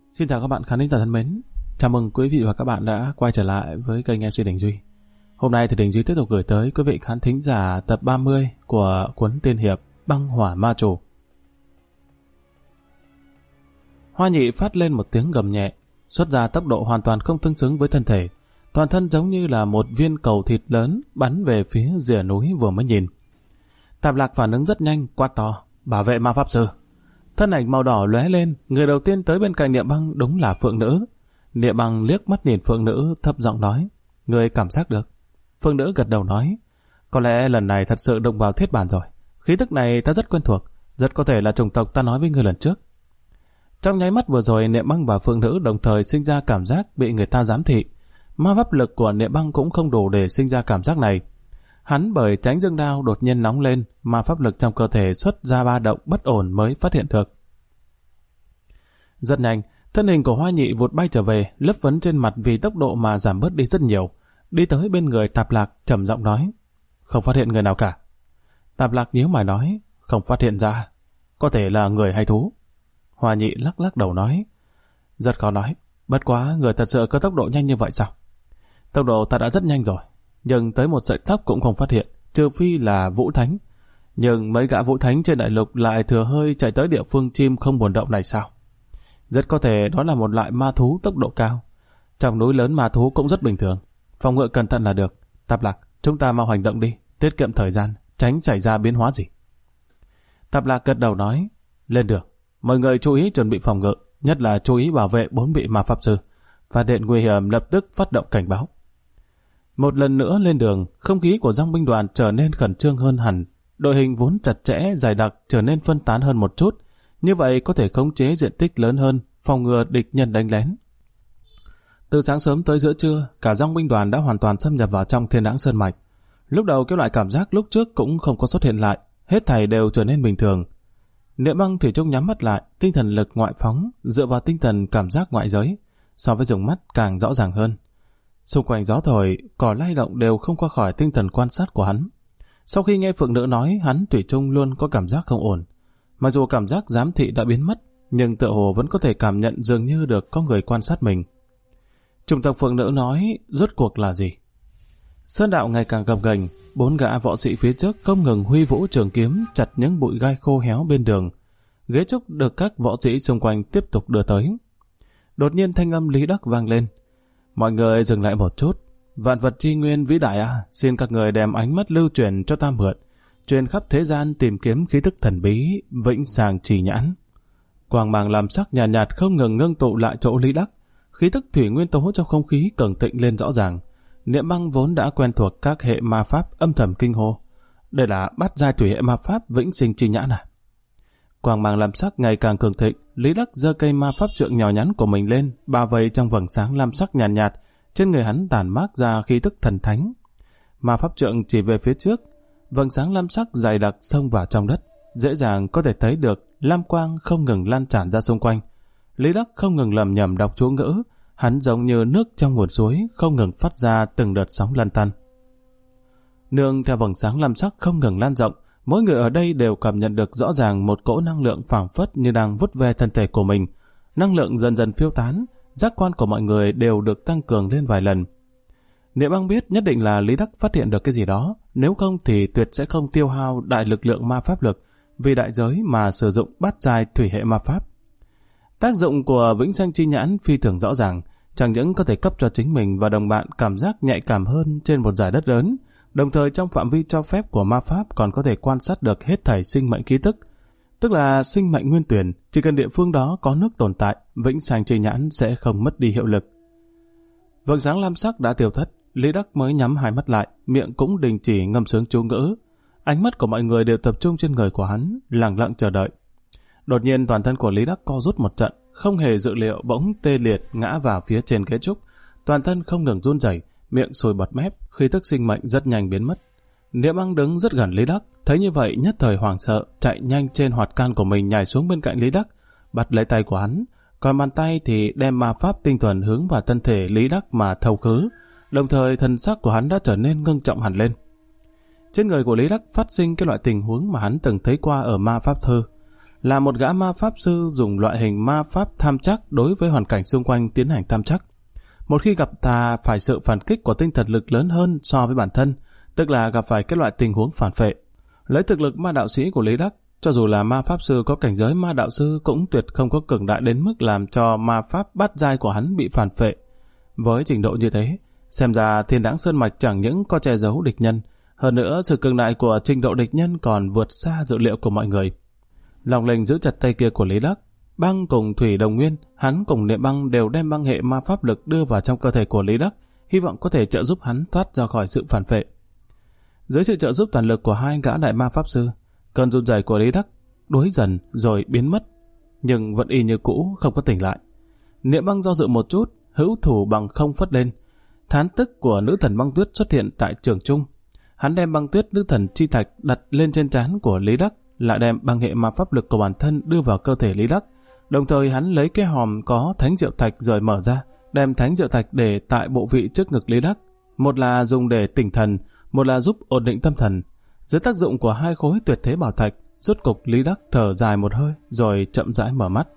Xin chào các bạn khán thính giả thân mến. Chào mừng quý vị và các bạn đã quay trở lại với kênh MC Đình Duy. Hôm nay thì Đình Duy tiếp tục gửi tới quý vị khán thính giả tập 30 của cuốn tiên hiệp Băng Hỏa Ma Chủ. Hoa Nhị phát lên một tiếng gầm nhẹ, xuất ra tốc độ hoàn toàn không tương xứng với thân thể. Toàn thân giống như là một viên cầu thịt lớn bắn về phía rìa núi vừa mới nhìn. Tạp Lạc phản ứng rất nhanh, quát to: "Bảo vệ ma pháp sư!" Thân ảnh màu đỏ lóe lên, người đầu tiên tới bên cạnh Niệm Băng đúng là Phượng Nữ. Niệm Băng liếc mắt nhìn Phượng Nữ, thấp giọng nói: "Người cảm giác được?" Phượng Nữ gật đầu nói: "Có lẽ lần này thật sự đụng vào thiết bản rồi. Khí tức này ta rất quen thuộc, rất có thể là chủng tộc ta nói với người lần trước." Trong nháy mắt vừa rồi, Niệm Băng và Phượng Nữ đồng thời sinh ra cảm giác bị người ta giám thị. Ma pháp lực của Niệm Băng cũng không đủ để sinh ra cảm giác này. Hắn bởi tránh dương đao đột nhiên nóng lên, mà pháp lực trong cơ thể xuất ra ba động bất ổn mới phát hiện được. Rất nhanh, thân hình của Hoa Nhị vụt bay trở về, lấp vấn trên mặt vì tốc độ mà giảm bớt đi rất nhiều. Đi tới bên người Tạp Lạc, trầm giọng nói: "Không phát hiện người nào cả." Tạp Lạc nhíu mày nói: "Không phát hiện ra, có thể là người hay thú?" Hoa Nhị lắc lắc đầu nói: "Rất khó nói, bất quá người thật sự có tốc độ nhanh như vậy sao?" "Tốc độ ta đã rất nhanh rồi, nhưng tới một sợi tóc cũng không phát hiện, trừ phi là Vũ Thánh. Nhưng mấy gã Vũ Thánh trên đại lục lại thừa hơi chạy tới địa phương chim không buồn động này sao? Rất có thể đó là một loại ma thú tốc độ cao. Trong núi lớn ma thú cũng rất bình thường, phòng ngự cẩn thận là được. Tạp Lạc, chúng ta mau hành động đi, tiết kiệm thời gian, tránh xảy ra biến hóa gì." Tạp Lạc gật đầu nói: "Lên đường, mọi người chú ý chuẩn bị phòng ngự, nhất là chú ý bảo vệ 4 vị ma pháp sư. Phát hiện nguy hiểm lập tức phát động cảnh báo." Một lần nữa lên đường, không khí của dòng binh đoàn trở nên khẩn trương hơn hẳn. Đội hình vốn chặt chẽ, dày đặc trở nên phân tán hơn một chút. Như vậy có thể khống chế diện tích lớn hơn, phòng ngừa địch nhân đánh lén. Từ sáng sớm tới giữa trưa, cả dòng binh đoàn đã hoàn toàn xâm nhập vào trong Thiên Đãng Sơn Mạch. Lúc đầu cái loại cảm giác lúc trước cũng không có xuất hiện lại, hết thảy đều trở nên bình thường. Niệm Băng thủy chung nhắm mắt lại, tinh thần lực ngoại phóng, dựa vào tinh thần cảm giác ngoại giới, so với dùng mắt càng rõ ràng hơn. Xung quanh gió thổi, cỏ lay động đều không qua khỏi tinh thần quan sát của hắn. Sau khi nghe Phượng Nữ nói, hắn thủy chung luôn có cảm giác không ổn. Mặc dù cảm giác giám thị đã biến mất, nhưng tựa hồ vẫn có thể cảm nhận dường như được có người quan sát mình. Chủng tộc Phượng Nữ nói rốt cuộc là gì? Sơn đạo ngày càng gập ghềnh, 4 gã võ sĩ phía trước không ngừng huy vũ trường kiếm chặt những bụi gai khô héo bên đường. Ghế trúc được các võ sĩ xung quanh tiếp tục đưa tới. Đột nhiên thanh âm Lý Đắc vang lên: "Mọi người dừng lại một chút. Vạn vật chi nguyên vĩ đại à, xin các người đem ánh mắt lưu truyền cho ta mượn, truyền khắp thế gian tìm kiếm khí tức thần bí, vĩnh sàng trì nhãn." Quang mang làm sắc nhạt nhạt không ngừng ngưng tụ lại chỗ Lý Đắc, khí tức thủy nguyên tố trong không khí cường thịnh lên rõ ràng. Niệm Băng vốn đã quen thuộc các hệ ma pháp âm thầm kinh hô: "Đây là bát giai thủy hệ ma pháp vĩnh sinh trì nhãn à?" Quang mang lam sắc ngày càng cường thịnh, Lý Đắc giơ cây ma pháp trượng nhỏ nhắn của mình lên, bao vây trong vầng sáng lam sắc nhàn nhạt, trên người hắn tản mát ra khí tức thần thánh. Ma pháp trượng chỉ về phía trước, vầng sáng lam sắc dày đặc xông vào trong đất, dễ dàng có thể thấy được lam quang không ngừng lan tràn ra xung quanh. Lý Đắc không ngừng lẩm nhẩm đọc chú ngữ, hắn giống như nước trong nguồn suối không ngừng phát ra từng đợt sóng lăn tăn. Nương theo vầng sáng lam sắc không ngừng lan rộng, mỗi người ở đây đều cảm nhận được rõ ràng một cỗ năng lượng phảng phất như đang vút ve thân thể của mình. Năng lượng dần dần phiêu tán, giác quan của mọi người đều được tăng cường lên vài lần. Niệm Băng biết nhất định là Lý Đắc phát hiện được cái gì đó, nếu không thì tuyệt sẽ không tiêu hao đại lực lượng ma pháp lực vì đại giới mà sử dụng bát giai thủy hệ ma pháp. Tác dụng của vĩnh sanh chi nhãn phi thường rõ ràng, chẳng những có thể cấp cho chính mình và đồng bạn cảm giác nhạy cảm hơn trên một dải đất lớn, đồng thời trong phạm vi cho phép của ma pháp còn có thể quan sát được hết thảy sinh mệnh khí tức là sinh mệnh nguyên tuyển, chỉ cần địa phương đó có nước tồn tại, vĩnh sanh chi nhãn sẽ không mất đi hiệu lực. Vầng sáng lam sắc đã tiêu thất, Lý Đắc mới nhắm hai mắt lại, miệng cũng đình chỉ ngâm sướng chú ngữ. Ánh mắt của mọi người đều tập trung trên người của hắn, lặng lặng chờ đợi. Đột nhiên toàn thân của Lý Đắc co rút một trận, không hề dự liệu bỗng tê liệt ngã vào phía trên ghế trúc, toàn thân không ngừng run rẩy, miệng sùi bọt mép, khí tức sinh mệnh rất nhanh biến mất. Niệm Băng đứng rất gần Lý Đắc, thấy như vậy nhất thời hoảng sợ, chạy nhanh trên hoạt can của mình nhảy xuống bên cạnh Lý Đắc, bắt lấy tay của hắn, còn bàn tay thì đem ma pháp tinh thuần hướng vào thân thể Lý Đắc mà thâu khứ, đồng thời thần sắc của hắn đã trở nên ngưng trọng hẳn lên. Trên người của Lý Đắc phát sinh cái loại tình huống mà hắn từng thấy qua ở ma pháp thư. là một gã ma pháp sư dùng loại hình ma pháp tham trắc đối với hoàn cảnh xung quanh tiến hành tham trắc. Một khi gặp ta phải sự phản kích của tinh thần lực lớn hơn so với bản thân, tức là gặp phải các loại tình huống phản phệ. Lấy thực lực ma đạo sĩ của Lý Đắc, cho dù là ma pháp sư có cảnh giới ma đạo sư cũng tuyệt không có cường đại đến mức làm cho ma pháp bát giai của hắn bị phản phệ. Với trình độ như thế, xem ra Thiên Đãng Sơn Mạch chẳng những có che giấu địch nhân, hơn nữa sự cường đại của trình độ địch nhân còn vượt xa dự liệu của mọi người. Lòng Linh giữ chặt tay kia của Lý Đắc. Băng cùng Thủy đồng nguyên, hắn cùng Niệm Băng đều đem băng hệ ma pháp lực đưa vào trong cơ thể của Lý Đắc, hy vọng có thể trợ giúp hắn thoát ra khỏi sự phản phệ. Dưới sự trợ giúp toàn lực của hai gã đại ma pháp sư, cơn run rẩy của Lý Đắc đuối dần rồi biến mất, nhưng vẫn y như cũ, không có tỉnh lại. Niệm Băng do dự một chút, hữu thủ bằng không phất lên. Thán tức của nữ thần băng tuyết xuất hiện tại trường trung. Hắn đem băng tuyết nữ thần chi thạch đặt lên trên trán của Lý Đắc, lại đem băng hệ ma pháp lực của bản thân đưa vào cơ thể Lý Đắc. Đồng thời hắn lấy cái hòm có thánh diệu thạch rồi mở ra, đem thánh diệu thạch để tại bộ vị trước ngực Lý Đắc. Một là dùng để tỉnh thần, một là giúp ổn định tâm thần. Dưới tác dụng của hai khối tuyệt thế bảo thạch, rốt cục Lý Đắc thở dài một hơi rồi chậm rãi mở mắt.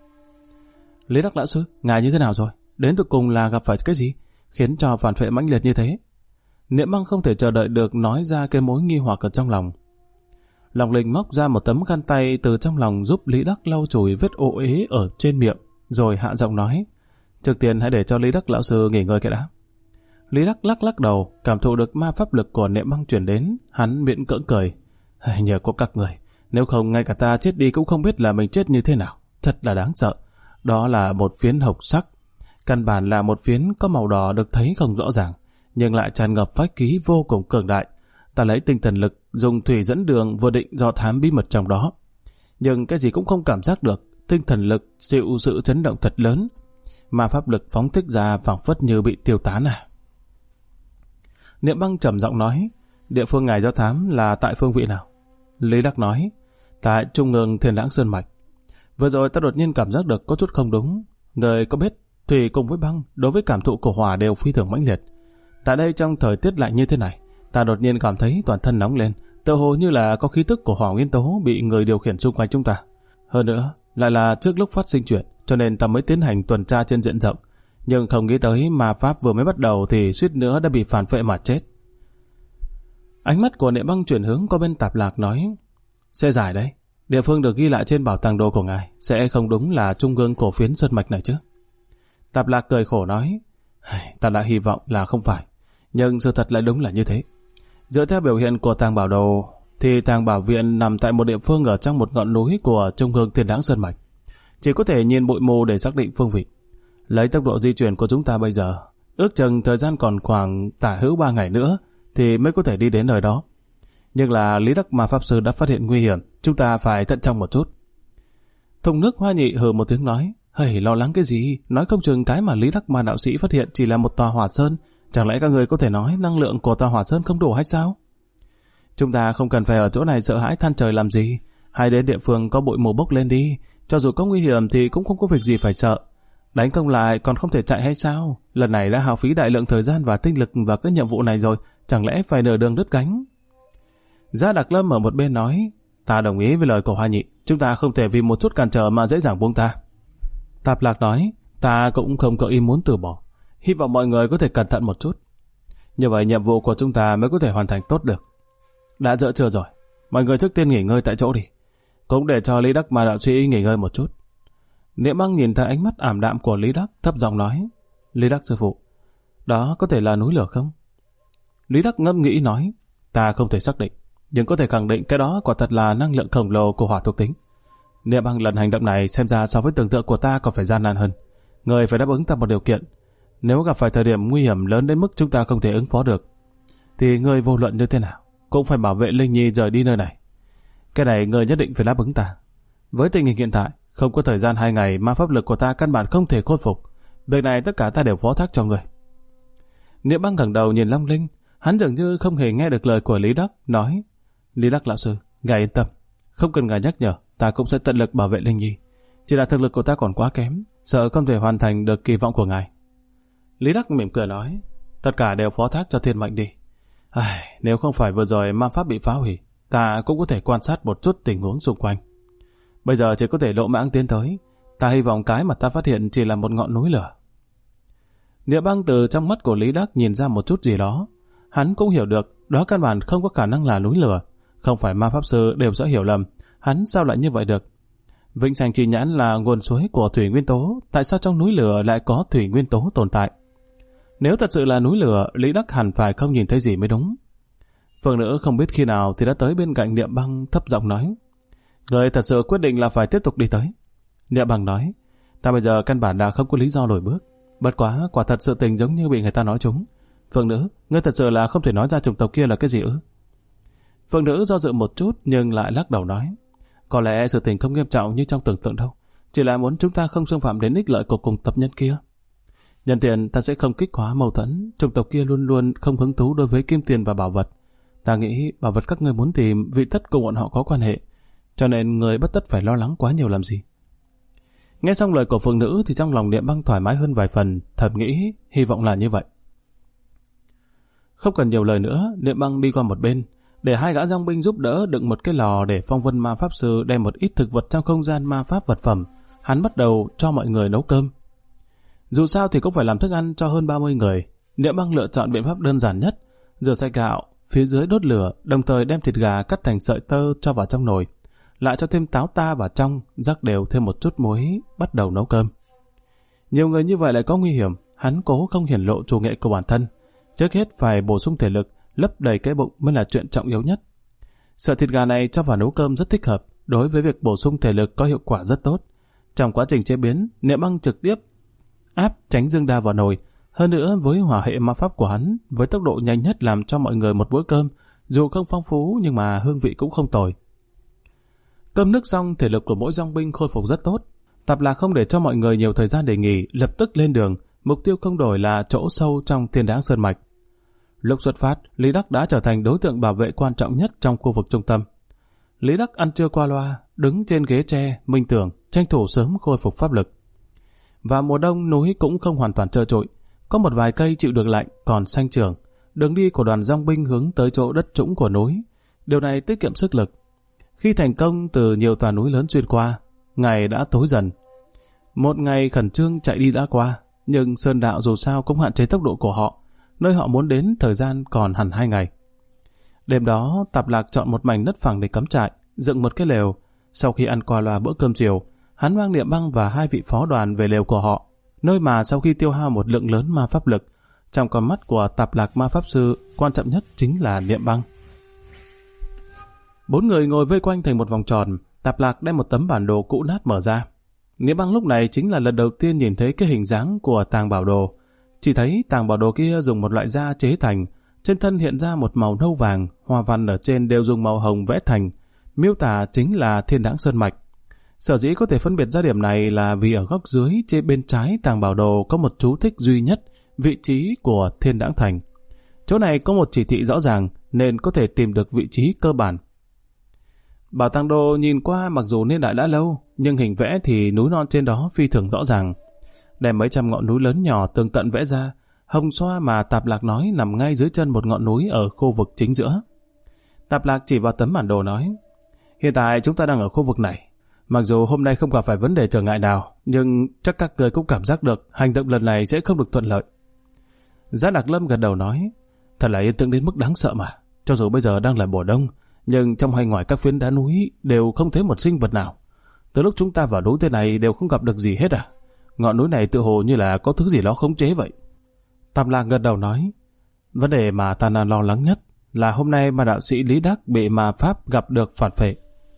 Lý Đắc lão sư, ngài như thế nào rồi? Đến từ cùng là gặp phải cái gì khiến cho phản phệ mãnh liệt như thế? Niệm Băng không thể chờ đợi được nói ra cái mối nghi hoặc ở trong lòng. Lòng Linh móc ra một tấm khăn tay từ trong lòng giúp Lý Đắc lau chùi vết ô uế ở trên miệng, rồi hạ giọng nói: trước tiên hãy để cho Lý Đắc lão sư nghỉ ngơi cái đã. Lý Đắc lắc lắc đầu, cảm thụ được ma pháp lực của Niệm Băng chuyển đến, hắn miễn cưỡng cười: nhờ có các người, nếu không ngay cả ta chết đi cũng không biết là mình chết như thế nào, thật là đáng sợ. Đó là một phiến hộc sắc, căn bản là một phiến có màu đỏ được thấy không rõ ràng, nhưng lại tràn ngập phách khí vô cùng cường đại. Ta lấy tinh thần lực dùng thủy dẫn đường vừa định do thám bí mật trong đó, nhưng cái gì cũng không cảm giác được. Tinh thần lực chịu sự chấn động thật lớn, mà pháp lực phóng thích ra phảng phất như bị tiêu tán à. Niệm Băng trầm giọng nói: địa phương ngài do thám là tại phương vị nào? Lý Đắc nói: tại trung ương Thiên Đãng Sơn Mạch. Vừa rồi ta đột nhiên cảm giác được có chút không đúng. Người có biết thủy cùng với băng đối với cảm thụ của hỏa đều phi thường mãnh liệt. Tại đây trong thời tiết lạnh như thế này, ta đột nhiên cảm thấy toàn thân nóng lên, tựa hồ như là có khí tức của hỏa nguyên tố bị người điều khiển xung quanh chúng ta. Hơn nữa, lại là trước lúc phát sinh chuyện, cho nên ta mới tiến hành tuần tra trên diện rộng. Nhưng không nghĩ tới ma pháp vừa mới bắt đầu thì suýt nữa đã bị phản phệ mà chết. Ánh mắt của Niệm Băng chuyển hướng qua bên Tạp Lạc nói: sẽ giải đấy, địa phương được ghi lại trên bảo tàng đồ của ngài sẽ không đúng là trung ương cổ phiến sơn mạch này chứ? Tạp Lạc cười khổ nói: ta đã hy vọng là không phải, nhưng sự thật lại đúng là như thế. Dựa theo biểu hiện của tàng bảo đồ thì tàng bảo viện nằm tại một địa phương ở trong một ngọn núi của trung ương Thiên Đãng Sơn Mạch. Chỉ có thể nhìn bụi mù để xác định phương vị. Lấy tốc độ di chuyển của chúng ta bây giờ, ước chừng thời gian còn khoảng tả hữu 3 ngày nữa thì mới có thể đi đến nơi đó. Nhưng là Lý Đắc ma pháp sư đã phát hiện nguy hiểm, chúng ta phải thận trọng một chút. Thùng nước Hoa Nhị hừ một tiếng nói: lo lắng cái gì? Nói không chừng cái mà Lý Đắc ma đạo sĩ phát hiện chỉ là một tòa hỏa sơn. Chẳng lẽ các người có thể nói năng lượng của tòa hỏa sơn không đủ hay sao? Chúng ta không cần phải ở chỗ này sợ hãi than trời làm gì. Hãy đến địa phương có bụi mù bốc lên đi. Cho dù có nguy hiểm thì cũng không có việc gì phải sợ. Đánh không lại còn không thể chạy hay sao? Lần này đã hao phí đại lượng thời gian và tinh lực vào cái nhiệm vụ này rồi, chẳng lẽ phải nửa đường đứt cánh? Gia Đặc Lâm ở một bên nói: ta đồng ý với lời của Hoa Nhị, chúng ta không thể vì một chút cản trở mà dễ dàng buông tha. Tạp Lạc nói: ta cũng không có ý muốn từ bỏ, hy vọng mọi người có thể cẩn thận một chút. Như vậy nhiệm vụ của chúng ta mới có thể hoàn thành tốt được. Đã dỡ chưa rồi, mọi người trước tiên nghỉ ngơi tại chỗ đi, cũng để cho Lý Đắc ma đạo sĩ nghỉ ngơi một chút. Niệm Băng nhìn thấy ánh mắt ảm đạm của Lý Đắc, thấp giọng nói: Lý Đắc sư phụ, đó có thể là núi lửa không? Lý Đắc ngẫm nghĩ nói: ta không thể xác định, nhưng có thể khẳng định cái đó quả thật là năng lượng khổng lồ của hỏa thuộc tính. Niệm Băng, lần hành động này xem ra so với tưởng tượng của ta còn phải gian nan hơn. Người phải đáp ứng ta một điều kiện. Nếu gặp phải thời điểm nguy hiểm lớn đến mức chúng ta không thể ứng phó được, thì người vô luận như thế nào cũng phải bảo vệ Linh Nhi rời đi nơi này. Cái này người nhất định phải đáp ứng ta. Với tình hình hiện tại, không có thời gian 2 ngày mà pháp lực của ta căn bản không thể khôi phục. Việc này tất cả ta đều phó thác cho người. Niệm Băng ngẩng đầu nhìn Long Linh, hắn dường như không hề nghe được lời của Lý Đắc, nói: Lý Đắc lão sư, ngài yên tâm, không cần ngài nhắc nhở, ta cũng sẽ tận lực bảo vệ Linh Nhi. Chỉ là thực lực của ta còn quá kém, sợ không thể hoàn thành được kỳ vọng của ngài. Lý Đắc mỉm cười nói: tất cả đều phó thác cho thiên mệnh đi. Nếu không phải vừa rồi ma pháp bị phá hủy, ta cũng có thể quan sát một chút tình huống xung quanh. Bây giờ chỉ có thể lỗ mãng tiến tới. Ta hy vọng cái mà ta phát hiện chỉ là một ngọn núi lửa. Niệm Băng từ trong mắt của Lý Đắc nhìn ra một chút gì đó. Hắn cũng hiểu được đó căn bản không có khả năng là núi lửa. Không phải ma pháp sư đều sẽ hiểu lầm. Hắn sao lại như vậy được? Vĩnh Sành Chi Nhãn là nguồn suối của thủy nguyên tố. Tại sao trong núi lửa lại có thủy nguyên tố tồn tại? Nếu thật sự là núi lửa, Lý Đắc hẳn phải không nhìn thấy gì mới đúng. Phượng nữ không biết khi nào thì đã tới bên cạnh Niệm Băng thấp giọng nói: người thật sự quyết định là phải tiếp tục đi tới. Niệm Băng nói: ta bây giờ căn bản đã không có lý do lùi bước. Bất quá, quả thật sự tình giống như bị người ta nói trúng. Phượng nữ, ngươi thật sự là không thể nói ra chủng tộc kia là cái gì ư? Phượng nữ do dự một chút nhưng lại lắc đầu nói: có lẽ sự tình không nghiêm trọng như trong tưởng tượng đâu. Chỉ là muốn chúng ta không xâm phạm đến ích lợi của cùng tộc nhân kia. Nhân tiện ta sẽ không kích hóa mâu thuẫn. Chủng tộc kia luôn luôn không hứng thú đối với kim tiền và bảo vật. Ta nghĩ bảo vật các ngươi muốn tìm vị tất cùng bọn họ có quan hệ. Cho nên người bất tất phải lo lắng quá nhiều làm gì. Nghe xong lời của Phượng nữ thì trong lòng Niệm Băng thoải mái hơn vài phần, thầm nghĩ hy vọng là như vậy. Không cần nhiều lời nữa, Niệm Băng đi qua một bên, để hai gã dòng binh giúp đỡ đựng một cái lò để Phong Vân ma pháp sư đem một ít thực vật trong không gian ma pháp vật phẩm. Hắn bắt đầu cho mọi người nấu cơm. Dù sao thì cũng phải làm thức ăn cho hơn 30 người. Niệm Băng lựa chọn biện pháp đơn giản nhất, rửa sạch gạo, phía dưới đốt lửa, đồng thời đem thịt gà cắt thành sợi tơ cho vào trong nồi, lại cho thêm táo ta vào trong, rắc đều thêm một chút muối, bắt đầu nấu cơm. Nhiều người như vậy lại có nguy hiểm, hắn cố không hiển lộ chủ nghệ của bản thân. Trước hết phải bổ sung thể lực, lấp đầy cái bụng mới là chuyện trọng yếu nhất. Sợi thịt gà này cho vào nấu cơm rất thích hợp, đối với việc bổ sung thể lực có hiệu quả rất tốt. Trong quá trình chế biến, Niệm Băng trực tiếp áp tránh dương đa vào nồi. Hơn nữa với hỏa hệ ma pháp của hắn, với tốc độ nhanh nhất làm cho mọi người một bữa cơm, dù không phong phú nhưng mà hương vị cũng không tồi. Cơm nước xong, thể lực của mỗi dòng binh khôi phục rất tốt. Tạp Lạc không để cho mọi người nhiều thời gian để nghỉ, lập tức lên đường. Mục tiêu không đổi là chỗ sâu trong Thiên Đáng Sơn Mạch. Lúc xuất phát, Lý Đắc đã trở thành đối tượng bảo vệ quan trọng nhất trong khu vực trung tâm. Lý Đắc ăn trưa qua loa, đứng trên ghế tre, minh tưởng, tranh thủ sớm khôi phục pháp lực. Và mùa đông núi cũng không hoàn toàn trơ trụi, có một vài cây chịu được lạnh còn xanh trưởng. Đường đi của đoàn dòng binh hướng tới chỗ đất trũng của núi. Điều này tiết kiệm sức lực. Khi thành công từ nhiều tòa núi lớn xuyên qua, ngày đã tối dần. Một ngày khẩn trương chạy đi đã qua, nhưng sơn đạo dù sao cũng hạn chế tốc độ của họ. Nơi họ muốn đến thời gian còn hẳn 2 ngày. Đêm đó, Tạp Lạc chọn một mảnh đất phẳng để cắm trại, dựng một cái lều. Sau khi ăn qua loa bữa cơm chiều, hắn mang Niệm Băng và 2 vị phó đoàn về lều của họ, nơi mà sau khi tiêu hao một lượng lớn ma pháp lực, trong con mắt của Tạp Lạc ma pháp sư, quan trọng nhất chính là Niệm Băng. 4 người ngồi vây quanh thành một vòng tròn. Tạp Lạc đem một tấm bản đồ cũ nát mở ra. Niệm Băng lúc này chính là lần đầu tiên nhìn thấy cái hình dáng của tàng bảo đồ. Chỉ thấy tàng bảo đồ kia dùng một loại da chế thành, trên thân hiện ra một màu nâu vàng, hoa văn ở trên đều dùng màu hồng vẽ thành, miêu tả chính là Thiên Đáng Sơn Mạch. Sở dĩ có thể phân biệt ra điểm này là vì ở góc dưới trên bên trái tàng bảo đồ có một chú thích duy nhất, vị trí của Thiên Đáng Thành. Chỗ này có một chỉ thị rõ ràng nên có thể tìm được vị trí cơ bản. Bảo tàng đồ nhìn qua mặc dù niên đại đã lâu, nhưng hình vẽ thì núi non trên đó phi thường rõ ràng. Đem mấy trăm ngọn núi lớn nhỏ tường tận vẽ ra, hồng xoa mà Tạp Lạc nói nằm ngay dưới chân một ngọn núi ở khu vực chính giữa. Tạp Lạc chỉ vào tấm bản đồ nói: hiện tại chúng ta đang ở khu vực này. Mặc dù hôm nay không gặp phải vấn đề trở ngại nào, nhưng chắc các người cũng cảm giác được hành động lần này sẽ không được thuận lợi. Giá Đặc Lâm gật đầu nói: thật là yên tĩnh đến mức đáng sợ mà. Cho dù bây giờ đang là mùa đông, nhưng trong hay ngoài các phiến đá núi đều không thấy một sinh vật nào. Từ lúc chúng ta vào núi thế này đều không gặp được gì hết à? Ngọn núi này tự hồ như là có thứ gì đó khống chế vậy. Tạp Lạc gật đầu nói: vấn đề mà ta đang lo lắng nhất là hôm nay mà đạo sĩ Lý Đắc bị ma pháp gặp được phản phệ.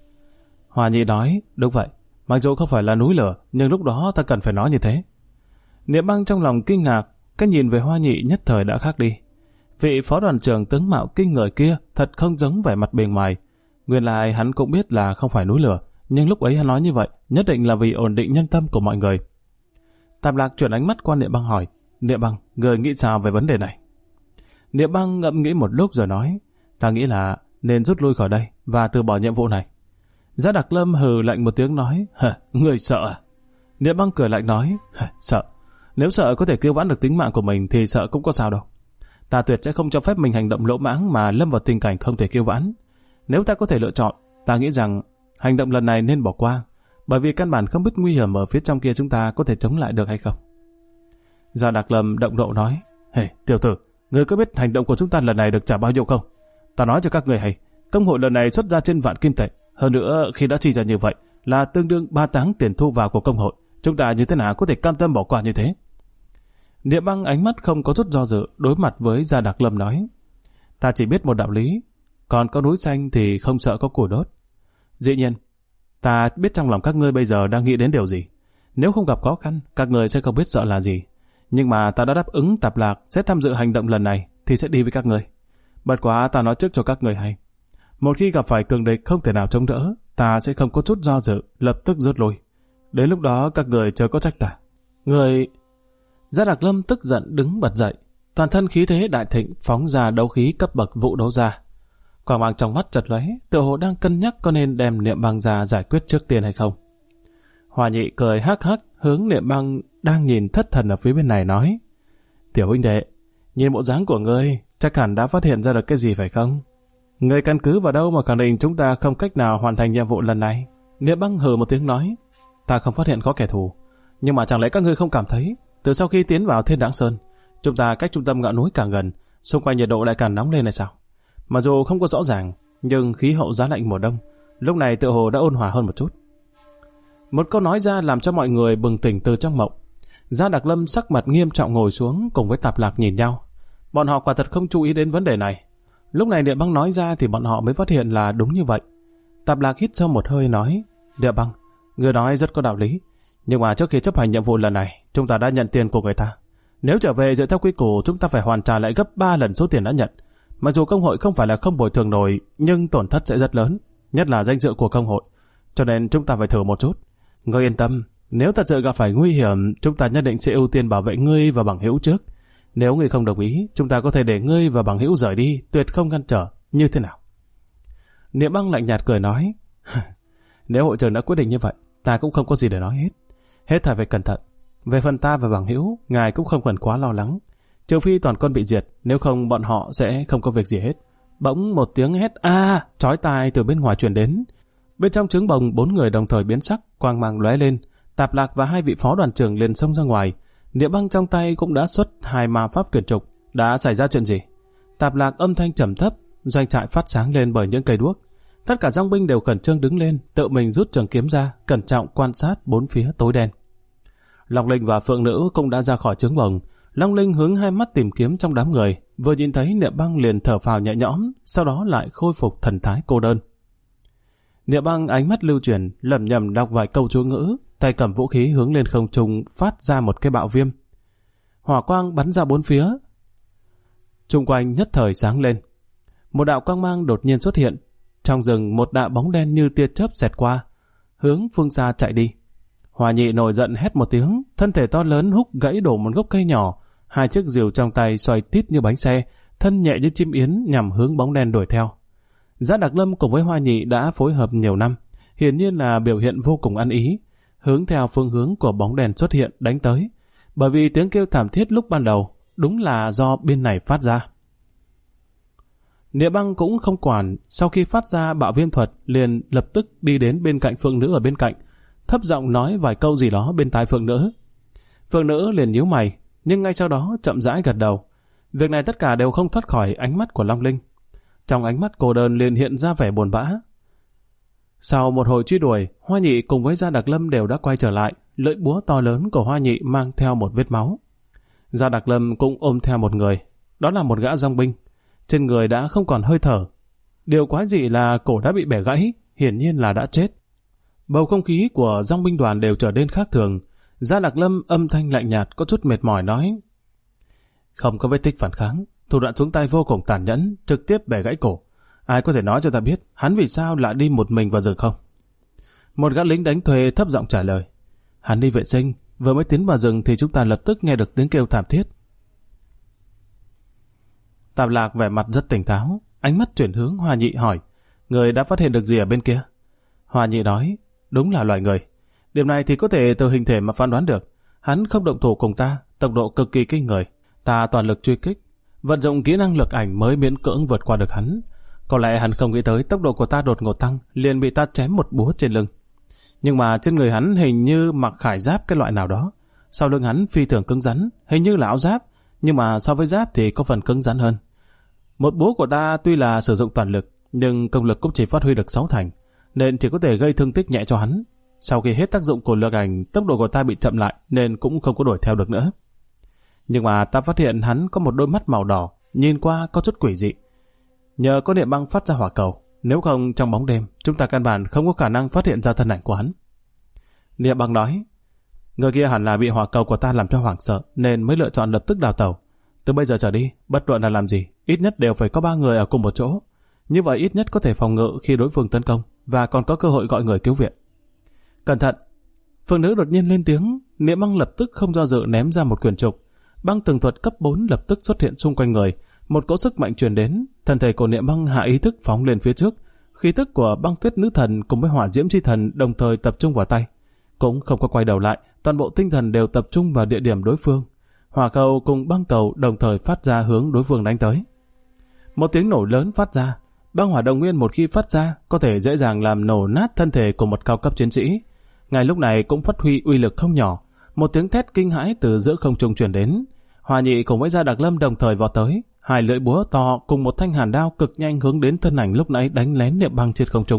Hòa Nhị nói: đúng vậy, mặc dù không phải là núi lửa, nhưng lúc đó ta cần phải nói như thế. Niệm Băng trong lòng kinh ngạc, cái nhìn về Hoa Nhị nhất thời đã khác đi. Vị phó đoàn trưởng tướng mạo kinh người kia thật không giống vẻ mặt bề ngoài. Nguyên lai hắn cũng biết là không phải núi lửa, nhưng lúc ấy hắn nói như vậy nhất định là vì ổn định nhân tâm của mọi người. Tạp Lạc chuyển ánh mắt qua Niệm Băng hỏi: Niệm Băng, người nghĩ sao về vấn đề này? Niệm Băng ngẫm nghĩ một lúc rồi nói: ta nghĩ là nên rút lui khỏi đây và từ bỏ nhiệm vụ này. Giá Đặc Lâm hừ lạnh một tiếng nói: người sợ à? Niệm Băng cười lạnh nói: sợ. Nếu sợ có thể cứu vãn được tính mạng của mình thì sợ cũng có sao đâu. Ta tuyệt sẽ không cho phép mình hành động lỗ mãng mà lâm vào tình cảnh không thể cứu vãn. Nếu ta có thể lựa chọn, ta nghĩ rằng hành động lần này nên bỏ qua. bởi vì căn bản không biết nguy hiểm ở phía trong kia chúng ta có thể chống lại được hay không. Gia Đạc Lâm động độ nói, Hey, tiểu tử, ngươi có biết hành động của chúng ta lần này được trả bao nhiêu không? Ta nói cho các người hay, công hội lần này xuất ra trên vạn kim tệ. Hơn nữa, khi đã chi ra như vậy, là tương đương 3 tháng tiền thu vào của công hội. Chúng ta như thế nào có thể cam tâm bỏ qua như thế? Niệm Băng ánh mắt không có chút do dự, đối mặt với Gia Đạc Lâm nói, ta chỉ biết một đạo lý, còn có núi xanh thì không sợ có củi đốt. Dĩ nhiên, ta biết trong lòng các ngươi bây giờ đang nghĩ đến điều gì. Nếu không gặp khó khăn, các ngươi sẽ không biết sợ là gì. Nhưng mà ta đã đáp ứng Tạp Lạc sẽ tham dự hành động lần này thì sẽ đi với các ngươi. Bất quá ta nói trước cho các ngươi hay. Một khi gặp phải cường địch không thể nào chống đỡ, ta sẽ không có chút do dự, lập tức rút lui. Đến lúc đó các người chớ có trách ta. Người... Gia Đạc Lâm tức giận đứng bật dậy, toàn thân khí thế đại thịnh phóng ra đấu khí cấp bậc vũ đấu ra. Quang mang trong mắt chợt lóe, tựa hồ đang cân nhắc có nên đem Niệm Băng ra giải quyết trước tiên hay không. Hòa Nhị cười hắc hắc hướng Niệm Băng đang nhìn thất thần ở phía bên này nói, tiểu huynh đệ, nhìn bộ dáng của ngươi chắc hẳn đã phát hiện ra được cái gì phải không? Ngươi căn cứ vào đâu mà khẳng định chúng ta không cách nào hoàn thành nhiệm vụ lần này? Niệm Băng hừ một tiếng nói, ta không phát hiện có kẻ thù, nhưng mà chẳng lẽ các ngươi không cảm thấy từ sau khi tiến vào Thiên Đãng Sơn, chúng ta cách trung tâm ngọn núi càng gần, xung quanh nhiệt độ lại càng nóng lên hay sao? Mặc dù không có rõ ràng, nhưng khí hậu giá lạnh mùa đông lúc này tựa hồ đã ôn hòa hơn một chút. Một câu nói ra làm cho mọi người bừng tỉnh từ trong mộng. Gia Đạc Lâm sắc mặt nghiêm trọng ngồi xuống cùng với Tạp Lạc nhìn nhau. Bọn họ quả thật không chú ý đến vấn đề này. Lúc này Niệm Băng nói ra thì bọn họ mới phát hiện là đúng như vậy. Tạp Lạc hít sâu một hơi nói, Niệm Băng, người nói rất có đạo lý. Nhưng mà trước khi chấp hành nhiệm vụ lần này, chúng ta đã nhận tiền của người ta. Nếu trở về dựa theo quy củ, chúng ta phải hoàn trả lại gấp 3 lần số tiền đã nhận. Mặc dù công hội không phải là không bồi thường nổi, nhưng tổn thất sẽ rất lớn, nhất là danh dự của công hội. Cho nên chúng ta phải thử một chút. Ngươi yên tâm, nếu thật sự gặp phải nguy hiểm, chúng ta nhất định sẽ ưu tiên bảo vệ ngươi và bằng hữu trước. Nếu ngươi không đồng ý, chúng ta có thể để ngươi và bằng hữu rời đi, tuyệt không ngăn trở. Như thế nào? Niệm Băng lạnh nhạt cười nói, nếu hội trưởng đã quyết định như vậy, ta cũng không có gì để nói hết. Hết thảy phải cẩn thận. Về phần ta và bằng hữu, ngài cũng không cần quá lo lắng. Trừ phi toàn quân bị diệt, nếu không bọn họ sẽ không có việc gì hết. Bỗng một tiếng hét a chói tai từ bên ngoài truyền đến. Bên trong trứng bồng 4 người đồng thời biến sắc, quang mang lóe lên. Tạp Lạc và 2 vị phó đoàn trưởng liền xông ra ngoài. Niệm Băng trong tay cũng đã xuất 2 ma pháp quyển trục. Đã xảy ra chuyện gì? Tạp Lạc âm thanh trầm thấp, doanh trại phát sáng lên bởi những cây đuốc. Tất cả dòng binh đều khẩn trương đứng lên, tự mình rút trường kiếm ra, cẩn trọng quan sát 4 phía tối đen. Long Linh và Phượng Nữ cũng đã ra khỏi trứng bồng. Long Linh hướng 2 mắt tìm kiếm trong đám người, vừa nhìn thấy Niệm Băng liền thở phào nhẹ nhõm, sau đó lại khôi phục thần thái cô đơn. Niệm Băng ánh mắt lưu chuyển, lẩm nhẩm đọc vài câu chú ngữ, tay cầm vũ khí hướng lên không trung phát ra một cái bạo viêm. Hỏa quang bắn ra 4 phía, xung quanh nhất thời sáng lên. Một đạo quang mang đột nhiên xuất hiện, trong rừng một đạo bóng đen như tia chớp xẹt qua, hướng phương xa chạy đi. Hòa Nhị nổi giận hét một tiếng, thân thể to lớn húc gãy đổ một gốc cây nhỏ, 2 chiếc rìu trong tay xoay tít như bánh xe, thân nhẹ như chim yến nhằm hướng bóng đen đuổi theo. Gia Đạc Lâm cùng với Hoa Nhị đã phối hợp nhiều năm, hiển nhiên là biểu hiện vô cùng ăn ý, hướng theo phương hướng của bóng đèn xuất hiện đánh tới, bởi vì tiếng kêu thảm thiết lúc ban đầu đúng là do bên này phát ra. Niệm Băng cũng không quản, sau khi phát ra bạo viêm thuật liền lập tức đi đến bên cạnh Phượng Nữ ở bên cạnh, thấp giọng nói vài câu gì đó bên tai Phượng Nữ. Phượng Nữ liền nhíu mày, nhưng ngay sau đó chậm rãi gật đầu. Việc này tất cả đều không thoát khỏi ánh mắt của Long Linh. Trong ánh mắt cô đơn liền hiện ra vẻ buồn bã. Sau một hồi truy đuổi, Hoa Nhị cùng với Gia Đạc Lâm đều đã quay trở lại, lưỡi búa to lớn của Hoa Nhị mang theo một vết máu. Gia Đạc Lâm cũng ôm theo một người, đó là một gã dòng binh. Trên người đã không còn hơi thở. Điều quái dị là cổ đã bị bẻ gãy, hiển nhiên là đã chết. Bầu không khí của dòng binh đoàn đều trở nên khác thường. Gia Đạc Lâm âm thanh lạnh nhạt có chút mệt mỏi nói, không có vết tích phản kháng, thủ đoạn xuống tay vô cùng tàn nhẫn, trực tiếp bẻ gãy cổ. Ai có thể nói cho ta biết hắn vì sao lại đi một mình vào rừng không? Một gã lính đánh thuê thấp giọng trả lời, hắn đi vệ sinh, vừa mới tiến vào rừng thì chúng ta lập tức nghe được tiếng kêu thảm thiết. Tạp Lạc vẻ mặt rất tỉnh táo, ánh mắt chuyển hướng Hoa Nhị hỏi, người đã phát hiện được gì ở bên kia? Hoa Nhị nói, đúng là loài người. Điểm này thì có thể từ hình thể mà phán đoán được. Hắn không động thủ cùng ta, tốc độ cực kỳ kinh người. Ta toàn lực truy kích, vận dụng kỹ năng lực ảnh mới miễn cưỡng vượt qua được hắn. Có lẽ hắn không nghĩ tới tốc độ của ta đột ngột tăng, liền bị ta chém một búa trên lưng. Nhưng mà trên người hắn hình như mặc khải giáp cái loại nào đó. Sau lưng hắn phi thường cứng rắn, hình như là áo giáp, nhưng mà so với giáp thì có phần cứng rắn hơn. Một búa của ta tuy là sử dụng toàn lực, nhưng công lực cũng chỉ phát huy được 6 thành, nên chỉ có thể gây thương tích nhẹ cho hắn. Sau khi hết tác dụng của lực ảnh, tốc độ của ta bị chậm lại nên cũng không có đuổi theo được nữa. Nhưng mà ta phát hiện hắn có một đôi mắt màu đỏ, nhìn qua có chút quỷ dị. Nhờ có niệm băng phát ra hỏa cầu, nếu không trong bóng đêm, chúng ta căn bản không có khả năng phát hiện ra thân ảnh của hắn. Niệm băng nói, người kia hẳn là bị hỏa cầu của ta làm cho hoảng sợ, nên mới lựa chọn lập tức đào tẩu. Từ bây giờ trở đi, bất luận là làm gì, ít nhất đều phải có 3 người ở cùng một chỗ. Như vậy ít nhất có thể phòng ngự khi đối phương tấn công, và còn có cơ hội gọi người cứu viện. Cẩn thận! Phương nữ đột nhiên lên tiếng, Niệm băng lập tức không do dự ném ra một quyển trục. Băng tường thuật cấp 4 lập tức xuất hiện xung quanh người, một cỗ sức mạnh truyền đến, thân thể của Niệm băng hạ ý thức phóng lên phía trước, khí tức của băng tuyết nữ thần cùng với hỏa diễm chi thần đồng thời tập trung vào tay, cũng không có quay đầu lại, toàn bộ tinh thần đều tập trung vào địa điểm đối phương. Hỏa cầu cùng băng cầu đồng thời phát ra hướng đối phương đánh tới. Một tiếng nổ lớn phát ra, băng hỏa đồng nguyên một khi phát ra có thể dễ dàng làm nổ nát thân thể của một cao cấp chiến sĩ. Ngay lúc này cũng phát huy uy lực không nhỏ, một tiếng thét kinh hãi từ giữa không trung truyền đến. Hoa Nhị cùng với Gia Đạc Lâm đồng thời vọt tới, 2 lưỡi búa to cùng một thanh hàn đao cực nhanh hướng đến thân ảnh lúc nãy đánh lén Niệm băng trên không trung.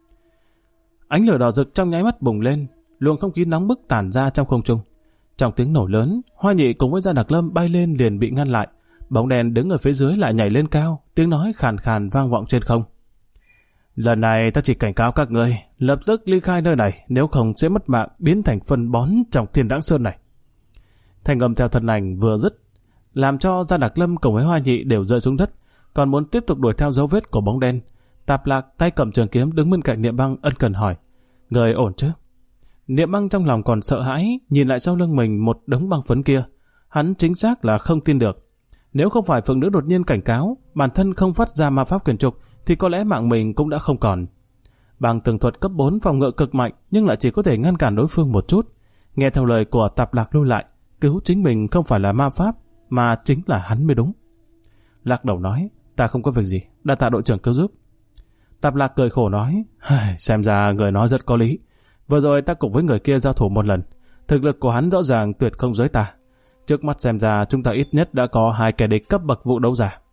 Ánh lửa đỏ rực trong nháy mắt bùng lên, luồng không khí nóng bức tản ra trong không trung. Trong tiếng nổ lớn, Hoa Nhị cùng với Gia Đạc Lâm bay lên liền bị ngăn lại. Bóng đèn đứng ở phía dưới lại nhảy lên cao, tiếng nói khàn khàn vang vọng trên không. Lần này ta chỉ cảnh cáo các ngươi lập tức ly khai nơi này, nếu không sẽ mất mạng biến thành phân bón trong Thiên Đãng Sơn này. Thanh âm theo thân ảnh vừa dứt, làm cho Gia Đạc Lâm cùng với Hoa Nhị đều rơi xuống đất, còn muốn tiếp tục đuổi theo dấu vết của bóng đen. Tạp Lạc tay cầm trường kiếm đứng bên cạnh Niệm băng ân cần hỏi, người ổn chứ? Niệm băng trong lòng còn sợ hãi, nhìn lại sau lưng mình một đống băng phấn kia, hắn chính xác là không tin được. Nếu không phải Phượng nữ đột nhiên cảnh cáo, bản thân không phát ra ma pháp quyển trục, thì có lẽ mạng mình cũng đã không còn. Bằng tường thuật cấp 4 phòng ngự cực mạnh, nhưng lại chỉ có thể ngăn cản đối phương một chút. Nghe theo lời của Tạp Lạc lui lại, cứu chính mình không phải là ma pháp, mà chính là hắn mới đúng. Lạc đầu nói, ta không có việc gì, đa tạ đội trưởng cứu giúp. Tạp Lạc cười khổ nói, xem ra người nói rất có lý. Vừa rồi ta cùng với người kia giao thủ một lần, thực lực của hắn rõ ràng tuyệt không dưới ta. Trước mắt xem ra chúng ta ít nhất đã có 2 kẻ địch cấp bậc vũ đấu giả.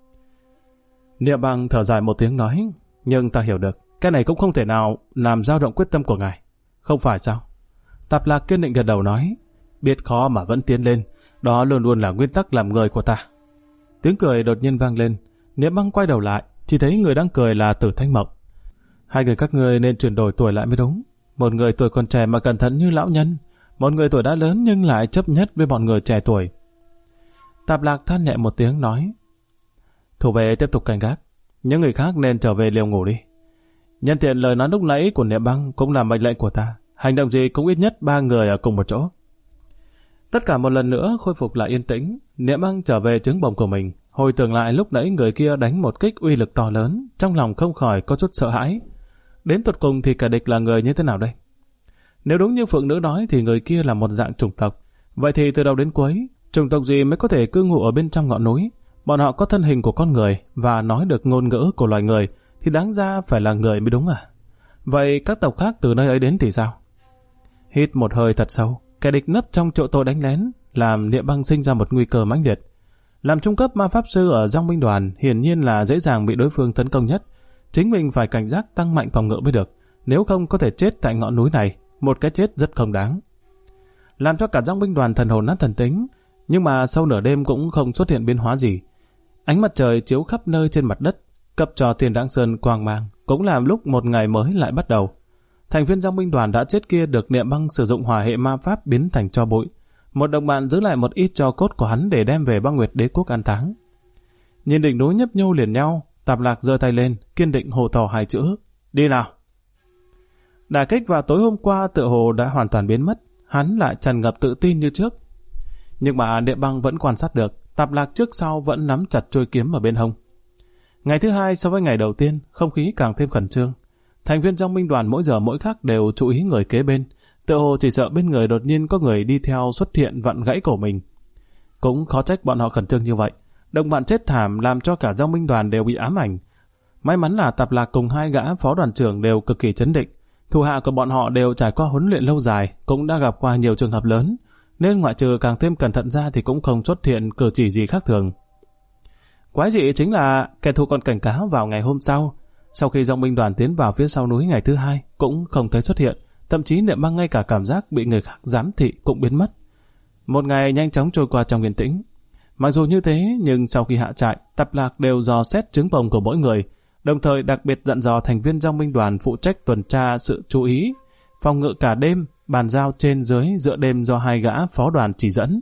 Niệm băng thở dài một tiếng nói, nhưng ta hiểu được, cái này cũng không thể nào làm dao động quyết tâm của ngài. Không phải sao? Tạp Lạc kiên định gật đầu nói, biết khó mà vẫn tiến lên, đó luôn luôn là nguyên tắc làm người của ta. Tiếng cười đột nhiên vang lên, Niệm băng quay đầu lại, chỉ thấy người đang cười là Tử Thanh Mộng. 2 người các ngươi nên chuyển đổi tuổi lại mới đúng. Một người tuổi còn trẻ mà cẩn thận như lão nhân, một người tuổi đã lớn nhưng lại chấp nhất với bọn người trẻ tuổi. Tạp Lạc than nhẹ một tiếng nói, thủ vệ tiếp tục canh gác, những người khác nên trở về liều ngủ đi. Nhân tiện lời nói lúc nãy của Niệm băng cũng là mệnh lệnh của ta, hành động gì cũng ít nhất 3 người ở cùng một chỗ. Tất cả một lần nữa khôi phục lại yên tĩnh. Niệm băng trở về trứng bồng của mình, hồi tưởng lại lúc nãy người kia đánh một kích uy lực to lớn, trong lòng không khỏi có chút sợ hãi. Đến tột cùng thì kẻ địch là người như thế nào đây? Nếu đúng như Phượng nữ nói thì người kia là một dạng chủng tộc, vậy thì từ đầu đến cuối, chủng tộc gì mới có thể cư ngụ ở bên trong ngọn núi? Bọn họ có thân hình của con người và nói được ngôn ngữ của loài người thì đáng ra phải là người mới đúng à? Vậy các tộc khác từ nơi ấy đến thì sao? Hít một hơi thật sâu, kẻ địch nấp trong chỗ tôi đánh lén, làm Niệm băng sinh ra một nguy cơ mãnh liệt. Làm trung cấp ma pháp sư ở Dòng binh đoàn hiển nhiên là dễ dàng bị đối phương tấn công nhất. Chính mình phải cảnh giác tăng mạnh phòng ngự mới được, nếu không có thể chết tại ngọn núi này, một cái chết rất không đáng. Làm cho cả Dòng binh đoàn thần hồn nát thần tính, nhưng mà sau nửa đêm cũng không xuất hiện biến hóa gì. Ánh mặt trời chiếu khắp nơi trên mặt đất, cấp cho Thiên Đãng Sơn quang mang, cũng làm lúc một ngày mới lại bắt đầu. Thành viên Dòng binh đoàn đã chết kia được Niệm băng sử dụng hỏa hệ ma pháp biến thành tro bụi. Một đồng bạn giữ lại một ít tro cốt của hắn để đem về Băng Nguyệt Đế quốc an táng. Nhìn đỉnh núi nhấp nhô liền nhau, Tạp Lạc giơ tay lên, kiên định hô to 2 chữ: đi nào. Đả kích vào tối hôm qua tựa hồ đã hoàn toàn biến mất, hắn lại tràn ngập tự tin như trước. Nhưng mà Niệm băng vẫn quan sát được, Tạp Lạc trước sau vẫn nắm chặt chuôi kiếm ở bên hông. Ngày thứ 2 so với ngày đầu tiên, không khí càng thêm khẩn trương. Thành viên Dòng binh đoàn mỗi giờ mỗi khắc đều chú ý người kế bên, tựa hồ chỉ sợ bên người đột nhiên có người đi theo xuất hiện vặn gãy cổ mình. Cũng khó trách bọn họ khẩn trương như vậy. Đồng bạn chết thảm làm cho cả Dòng binh đoàn đều bị ám ảnh. May mắn là Tạp Lạc cùng 2 gã phó đoàn trưởng đều cực kỳ chấn định, Thủ hạ của bọn họ đều trải qua huấn luyện lâu dài, cũng đã gặp qua nhiều trường hợp lớn, nên ngoại trừ càng thêm cẩn thận ra thì cũng không xuất hiện cử chỉ gì khác thường. Quái dị chính là kẻ thù còn cảnh cáo vào ngày hôm sau khi dòng binh đoàn tiến vào phía sau núi ngày thứ hai cũng không thấy xuất hiện, thậm chí Niệm Băng ngay cả cảm giác bị người khác giám thị cũng biến mất. Một ngày nhanh chóng trôi qua trong yên tĩnh. Mặc dù như thế, nhưng sau khi hạ trại, Tạp Lạc đều dò xét trứng bồng của mỗi người, đồng thời đặc biệt dặn dò thành viên dòng binh đoàn phụ trách tuần tra sự chú ý, phòng ngự cả đêm, bàn giao trên dưới giữa đêm do 2 gã phó đoàn chỉ dẫn.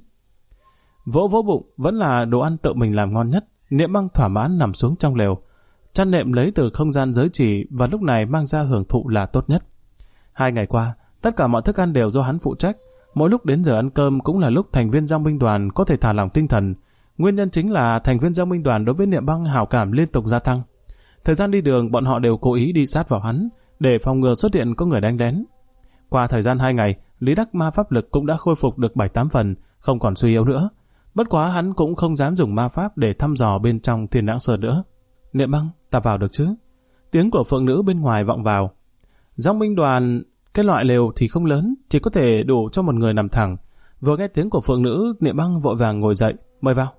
Vỗ bụng vẫn là đồ ăn tự mình làm ngon nhất. Niệm Băng thỏa mãn nằm xuống trong lều, chăn nệm lấy từ không gian giới chỉ và lúc này mang ra hưởng thụ là tốt nhất. 2 ngày qua, tất cả mọi thức ăn đều do hắn phụ trách. Mỗi lúc đến giờ ăn cơm cũng là lúc thành viên dòng binh đoàn có thể thả lỏng tinh thần. Nguyên nhân chính là thành viên dòng binh đoàn đối với Niệm Băng hảo cảm liên tục gia tăng. Thời gian đi đường bọn họ đều cố ý đi sát vào hắn để phòng ngừa xuất hiện có người đánh lén. Qua thời gian 2 ngày, Lý Đắc Ma pháp lực cũng đã khôi phục được 7-8 phần, không còn suy yếu nữa. Bất quá hắn cũng không dám dùng ma pháp để thăm dò bên trong Thiên Đãng Sơn nữa. Niệm Băng, ta vào được chứ? Tiếng của phượng nữ bên ngoài vọng vào. Dòng binh đoàn, cái loại lều thì không lớn, chỉ có thể đủ cho một người nằm thẳng. Vừa nghe tiếng của phượng nữ, Niệm Băng vội vàng ngồi dậy, mời vào.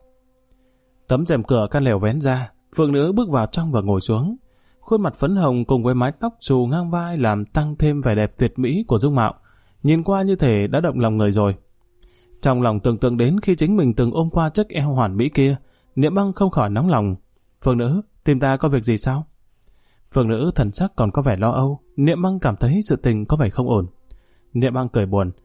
Tấm rèm cửa căn lều vén ra, phượng nữ bước vào trong và ngồi xuống. Khuôn mặt phấn hồng cùng với mái tóc xù ngang vai làm tăng thêm vẻ đẹp tuyệt mỹ của dung mạo. Nhìn qua như thể đã động lòng người rồi. Trong lòng tưởng tượng đến khi chính mình từng ôm qua chiếc eo hoàn mỹ kia, Niệm Băng không khỏi nóng lòng. Phượng nữ, tìm ta có việc gì sao? Phượng nữ thần sắc còn có vẻ lo âu. Niệm Băng cảm thấy sự tình có vẻ không ổn. Niệm Băng cười buồn.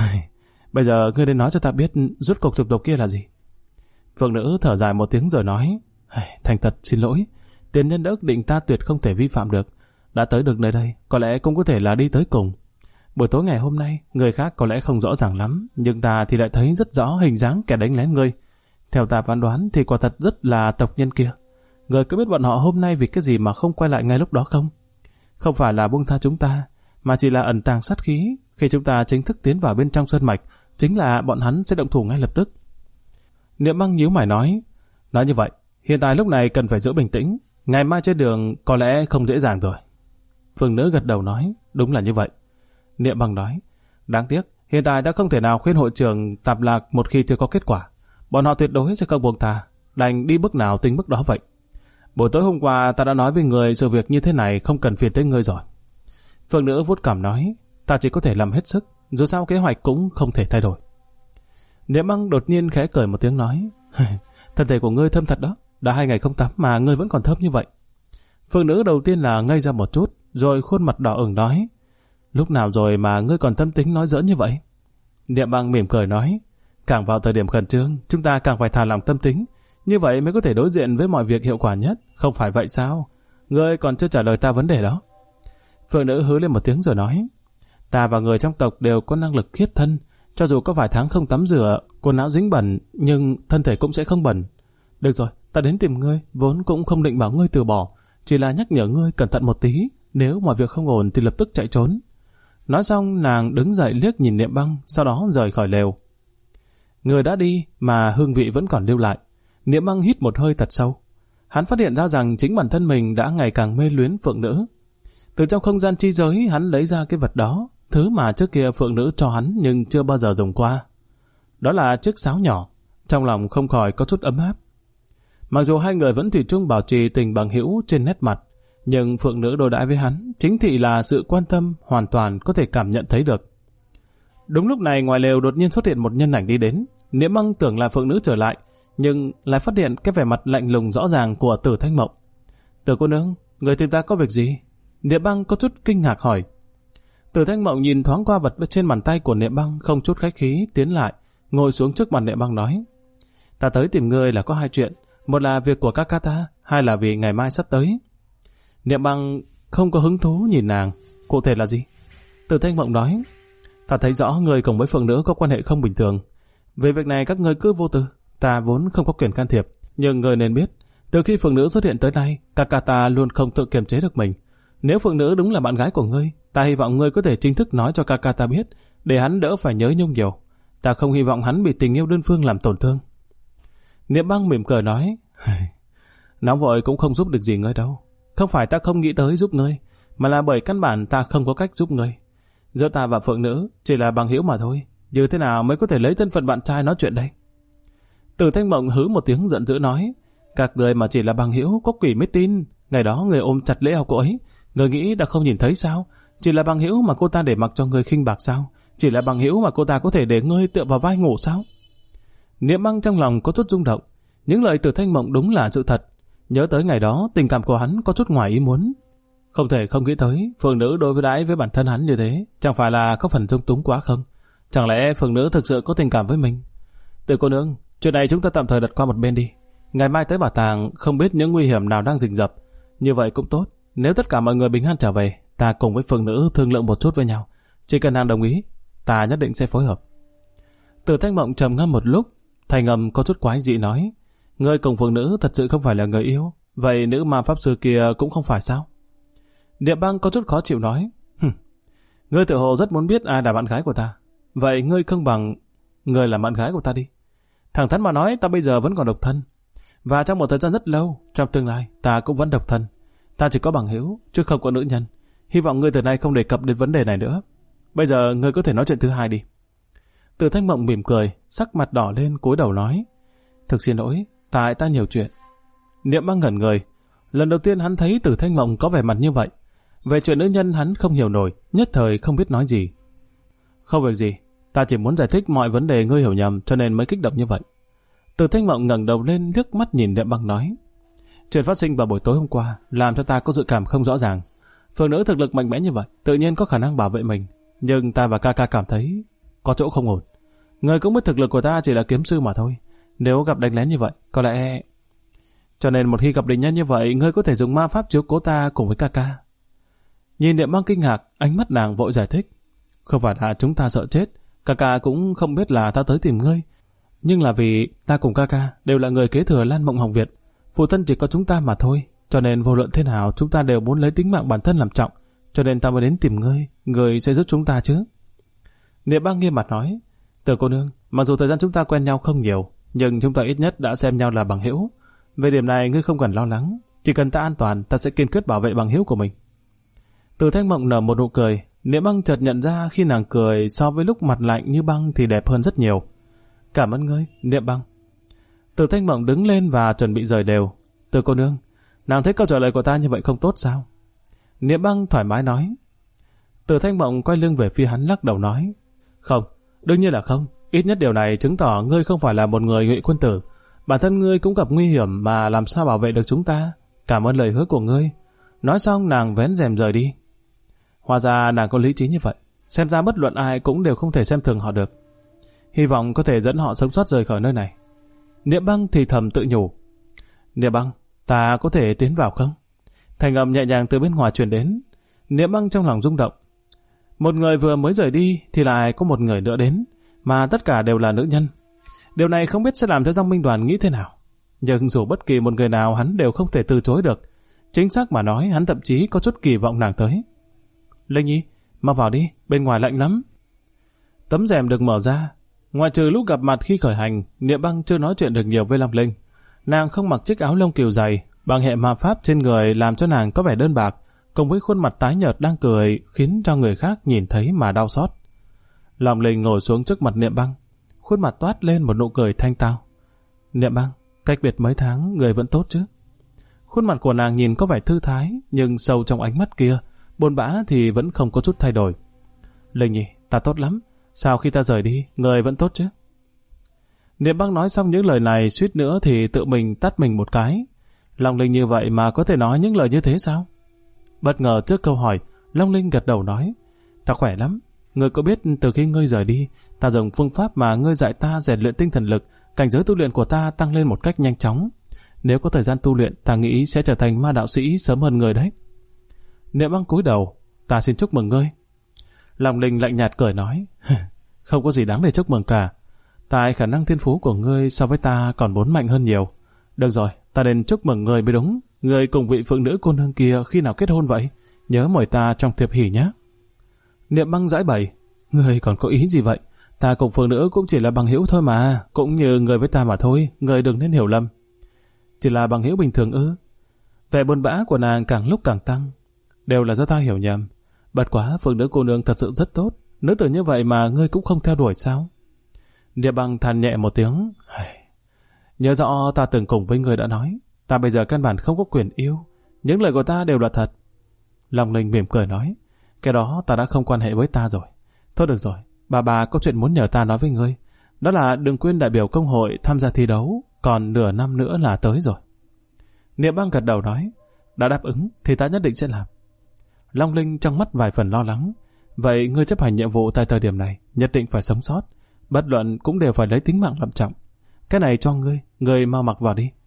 Bây giờ ngươi đến nói cho ta biết rốt cuộc dục độc kia là gì? Phượng nữ thở dài một tiếng rồi nói. Thành thật xin lỗi, tiền nhân đã ước định ta tuyệt không thể vi phạm được. Đã tới được nơi đây, có lẽ cũng có thể là đi tới cùng. Buổi tối ngày hôm nay, người khác có lẽ không rõ ràng lắm, nhưng ta thì lại thấy rất rõ hình dáng kẻ đánh lén ngươi. Theo ta phán đoán thì quả thật rất là tộc nhân kia. Ngươi có biết bọn họ hôm nay vì cái gì mà không quay lại ngay lúc đó không? Không phải là buông tha chúng ta, mà chỉ là ẩn tàng sát khí. Khi chúng ta chính thức tiến vào bên trong sơn mạch, chính là bọn hắn sẽ động thủ ngay lập tức. Niệm Băng nhíu mày nói như vậy, hiện tại lúc này cần phải giữ bình tĩnh. Ngày mai trên đường có lẽ không dễ dàng rồi. Phương nữ gật đầu nói, đúng là như vậy. Niệm Băng nói, đáng tiếc, hiện tại đã không thể nào khuyên hội trưởng Tạp Lạc một khi chưa có kết quả. Bọn họ tuyệt đối sẽ không buông tha, đành đi bước nào tính bước đó vậy. Buổi tối hôm qua ta đã nói với người sự việc như thế này không cần phiền tới ngươi rồi. Phương nữ vuốt cằm nói, ta chỉ có thể làm hết sức, dù sao kế hoạch cũng không thể thay đổi. Niệm Băng đột nhiên khẽ cười một tiếng nói, thân thể của ngươi thơm thật đó, đã 2 ngày không tắm mà ngươi vẫn còn thơm như vậy. Phương nữ đầu tiên là ngây ra một chút, rồi khuôn mặt đỏ ửng nói, lúc nào rồi mà ngươi còn tâm tính nói giỡn như vậy? Niệm Băng mỉm cười nói, càng vào thời điểm khẩn trương, chúng ta càng phải thả lỏng tâm tính, như vậy mới có thể đối diện với mọi việc hiệu quả nhất, không phải vậy sao? Ngươi còn chưa trả lời ta vấn đề đó. Phương nữ hứ lên một tiếng rồi nói, ta và người trong tộc đều có năng lực khiết thân, cho dù có vài tháng không tắm rửa, quần áo dính bẩn, nhưng thân thể cũng sẽ không bẩn. Được rồi, ta đến tìm ngươi, vốn cũng không định bảo ngươi từ bỏ, chỉ là nhắc nhở ngươi cẩn thận một tí, nếu mọi việc không ổn thì lập tức chạy trốn. Nói xong nàng đứng dậy liếc nhìn Niệm Băng, sau đó rời khỏi lều. Người đã đi mà hương vị vẫn còn lưu lại. Niệm Băng hít một hơi thật sâu. Hắn phát hiện ra rằng chính bản thân mình đã ngày càng mê luyến phượng nữ. Từ trong không gian chi giới hắn lấy ra cái vật đó, thứ mà trước kia phượng nữ cho hắn nhưng chưa bao giờ dùng qua. Đó là chiếc sáo nhỏ, trong lòng không khỏi có chút ấm áp. Mặc dù hai người vẫn thủy chung bảo trì tình bằng hữu trên nét mặt, nhưng phượng nữ đối đãi với hắn chính thị là sự quan tâm hoàn toàn có thể cảm nhận thấy được. Đúng lúc này ngoài lều đột nhiên xuất hiện một nhân ảnh đi đến. Niệm Băng tưởng là phượng nữ trở lại, nhưng lại phát hiện cái vẻ mặt lạnh lùng rõ ràng của Tử Thanh Mộng. Tử cô nương, người tìm ta có việc gì? Niệm Băng có chút kinh ngạc hỏi. Tử Thanh Mộng nhìn thoáng qua vật trên bàn tay của Niệm Băng, không chút khách khí tiến lại, ngồi xuống trước mặt Niệm Băng nói: Ta tới tìm ngươi là có 2 chuyện, một là việc của ca ta, 2 là vì ngày mai sắp tới. Niệm Băng không có hứng thú nhìn nàng. Cụ thể là gì? Tử Thanh Mộng nói: Ta thấy rõ người cùng với phượng nữ có quan hệ không bình thường. Về việc này các ngươi cứ vô tư, ta vốn không có quyền can thiệp, nhưng người nên biết, từ khi phượng nữ xuất hiện tới nay, ca ta luôn không tự kiềm chế được mình. Nếu phượng nữ đúng là bạn gái của ngươi, ta hy vọng ngươi có thể chính thức nói cho ca ta biết, để hắn đỡ phải nhớ nhung nhiều. Ta không hy vọng hắn bị tình yêu đơn phương làm tổn thương. Niệm Băng mỉm cười nói: Nóng vội cũng không giúp được gì ngươi đâu. Không phải ta không nghĩ tới giúp ngươi, mà là bởi căn bản ta không có cách giúp ngươi. Giữa ta và Phượng Nữ chỉ là bằng hữu mà thôi, như thế nào mới có thể lấy thân phận bạn trai nói chuyện đây? Từ Thanh Mộng hứ một tiếng giận dữ nói, các người mà chỉ là bằng hữu có quỷ mới tin. Ngày đó người ôm chặt lấy eo cô ấy, người nghĩ đã không nhìn thấy sao? Chỉ là bằng hữu mà cô ta để mặc cho người khinh bạc sao? Chỉ là bằng hữu mà cô ta có thể để ngươi tựa vào vai ngủ sao? Niệm Băng trong lòng có chút rung động. Những lời Từ Thanh Mộng đúng là sự thật. Nhớ tới ngày đó, tình cảm của hắn có chút ngoài ý muốn. Không thể không nghĩ tới, Phượng Nữ đối với đãi với bản thân hắn như thế, chẳng phải là có phần dung túng quá không? Chẳng lẽ Phượng Nữ thực sự có tình cảm với mình? Từ cô nương, chuyện này chúng ta tạm thời đặt qua một bên đi. Ngày mai tới bảo tàng không biết những nguy hiểm nào đang rình rập. Như vậy cũng tốt. Nếu tất cả mọi người bình an trở về, ta cùng với Phượng Nữ thương lượng một chút với nhau. Chỉ cần nàng đồng ý, ta nhất định sẽ phối hợp. Từ Thanh Mộng trầm ngâm một lúc, thành âm có chút quái dị nói, ngươi cùng Phượng Nữ thật sự không phải là người yêu, vậy nữ ma pháp sư kia cũng không phải sao? Niệm Băng có chút khó chịu nói, ngươi tự hồ rất muốn biết ai là bạn gái của ta. Vậy ngươi không bằng ngươi là bạn gái của ta đi. Thẳng thắn mà nói, ta bây giờ vẫn còn độc thân. Và trong một thời gian rất lâu, trong tương lai, ta cũng vẫn độc thân. Ta chỉ có bằng hữu, chứ không có nữ nhân. Hy vọng ngươi từ nay không đề cập đến vấn đề này nữa. Bây giờ ngươi có thể nói chuyện thứ hai đi. Từ Thanh Mộng mỉm cười, sắc mặt đỏ lên cúi đầu nói, thực xin lỗi, tại ta nhiều chuyện. Niệm Băng ngẩn người. Lần đầu tiên hắn thấy Từ Thanh Mộng có vẻ mặt như vậy. Về chuyện nữ nhân hắn không hiểu nổi, nhất thời không biết nói gì. Không việc gì, ta chỉ muốn giải thích mọi vấn đề ngươi hiểu nhầm cho nên mới kích động như vậy. Từ Thanh Mộng ngẩng đầu lên liếc mắt nhìn Niệm Băng nói, chuyện phát sinh vào buổi tối hôm qua làm cho ta có dự cảm không rõ ràng. Phượng Nữ thực lực mạnh mẽ như vậy, tự nhiên có khả năng bảo vệ mình, nhưng ta và ca ca cảm thấy có chỗ không ổn. Người cũng biết thực lực của ta chỉ là kiếm sư mà thôi, nếu gặp đánh lén như vậy, có lẽ... Cho nên một khi gặp địch nhân như vậy, ngươi có thể dùng ma pháp chiếu cố ta cùng với ca ca. Nhìn Niệm Băng kinh ngạc, ánh mắt nàng vội giải thích, không phải là chúng ta sợ chết, ca ca cũng không biết là ta tới tìm ngươi, nhưng là vì ta cùng ca ca đều là người kế thừa Lan Mộng Hồng Việt, phụ thân chỉ có chúng ta mà thôi, cho nên vô luận thế nào chúng ta đều muốn lấy tính mạng bản thân làm trọng, cho nên ta mới đến tìm ngươi, ngươi sẽ giúp chúng ta chứ. Niệm Băng nghiêm mặt nói, Từ cô nương, mặc dù thời gian chúng ta quen nhau không nhiều, nhưng chúng ta ít nhất đã xem nhau là bằng hữu. Về điểm này ngươi không cần lo lắng, chỉ cần ta an toàn, ta sẽ kiên quyết bảo vệ bằng hữu của mình. Từ Thanh Mộng nở một nụ cười. Niệm Băng chợt nhận ra khi nàng cười so với lúc mặt lạnh như băng thì đẹp hơn rất nhiều. Cảm ơn ngươi, Niệm Băng. Từ Thanh Mộng đứng lên và chuẩn bị rời đều. Từ cô nương, nàng thấy câu trả lời của ta như vậy không tốt sao? Niệm Băng thoải mái nói. Từ Thanh Mộng quay lưng về phía hắn lắc đầu nói, không, đương nhiên là không. Ít nhất điều này chứng tỏ ngươi không phải là một người ngụy quân tử. Bản thân ngươi cũng gặp nguy hiểm mà làm sao bảo vệ được chúng ta. Cảm ơn lời hứa của ngươi. Nói xong nàng vén rèm rời đi. Hóa ra nàng có lý trí như vậy. Xem ra bất luận ai cũng đều không thể xem thường họ được. Hy vọng có thể dẫn họ sống sót rời khỏi nơi này. Niệm Băng thì thầm tự nhủ. Niệm Băng, ta có thể tiến vào không? Thành âm nhẹ nhàng từ bên ngoài truyền đến. Niệm Băng trong lòng rung động. Một người vừa mới rời đi thì lại có một người nữa đến, mà tất cả đều là nữ nhân. Điều này không biết sẽ làm cho Dòng Binh Đoàn nghĩ thế nào. Nhưng dù bất kỳ một người nào hắn đều không thể từ chối được. Chính xác mà nói, hắn thậm chí có chút kỳ vọng nàng tới. Linh Nhi, mau vào đi, bên ngoài lạnh lắm. Tấm rèm được mở ra. Ngoại trừ lúc gặp mặt khi khởi hành, Niệm Băng chưa nói chuyện được nhiều với Long Linh. Nàng không mặc chiếc áo lông cừu dày, bằng hệ ma pháp trên người làm cho nàng có vẻ đơn bạc, cùng với khuôn mặt tái nhợt đang cười khiến cho người khác nhìn thấy mà đau xót. Long Linh ngồi xuống trước mặt Niệm Băng, khuôn mặt toát lên một nụ cười thanh tao. Niệm Băng, cách biệt mấy tháng, người vẫn tốt chứ? Khuôn mặt của nàng nhìn có vẻ thư thái, nhưng sâu trong ánh mắt kia, buồn bã thì vẫn không có chút thay đổi. Linh Nhi, ta tốt lắm. Sao khi ta rời đi, người vẫn tốt chứ? Niệm Băng nói xong những lời này suýt nữa thì tự mình tát mình một cái. Long Linh như vậy mà có thể nói những lời như thế sao? Bất ngờ trước câu hỏi, Long Linh gật đầu nói, ta khỏe lắm. Ngươi có biết từ khi ngươi rời đi, ta dùng phương pháp mà ngươi dạy ta rèn luyện tinh thần lực, cảnh giới tu luyện của ta tăng lên một cách nhanh chóng. Nếu có thời gian tu luyện, ta nghĩ sẽ trở thành ma đạo sĩ sớm hơn người đấy. Niệm Băng cúi đầu, ta xin chúc mừng ngươi. Long Linh lạnh nhạt cười nói, không có gì đáng để chúc mừng cả. Tại khả năng thiên phú của ngươi so với ta còn vốn mạnh hơn nhiều. Được rồi, ta nên chúc mừng ngươi mới đúng. Ngươi cùng vị phượng nữ cô nương kia khi nào kết hôn vậy? Nhớ mời ta trong tiệc hỷ nhé. Niệm Băng giải bày, ngươi còn có ý gì vậy? Ta cùng phượng nữ cũng chỉ là bằng hữu thôi mà, cũng như người với ta mà thôi, ngươi đừng nên hiểu lầm. Chỉ là bằng hữu bình thường ư? Vẻ buồn bã của nàng càng lúc càng tăng. Đều là do ta hiểu nhầm. Bất quá Phượng Nữ cô nương thật sự rất tốt. Nữ tử như vậy mà ngươi cũng không theo đuổi sao? Địa Băng than nhẹ một tiếng. Nhớ rõ ta từng cùng với ngươi đã nói, ta bây giờ căn bản không có quyền yêu. Những lời của ta đều là thật. Long Linh mỉm cười nói, cái đó ta đã không quan hệ với ta rồi. Thôi được rồi, bà có chuyện muốn nhờ ta nói với ngươi. Đó là đừng quên đại biểu công hội tham gia thi đấu, còn nửa năm nữa là tới rồi. Niệm Băng gật đầu nói, đã đáp ứng thì ta nhất định sẽ làm. Long Linh trong mắt vài phần lo lắng. Vậy ngươi chấp hành nhiệm vụ tại thời điểm này, nhất định phải sống sót. Bất luận cũng đều phải lấy tính mạng làm trọng. Cái này cho ngươi mau mặc vào đi.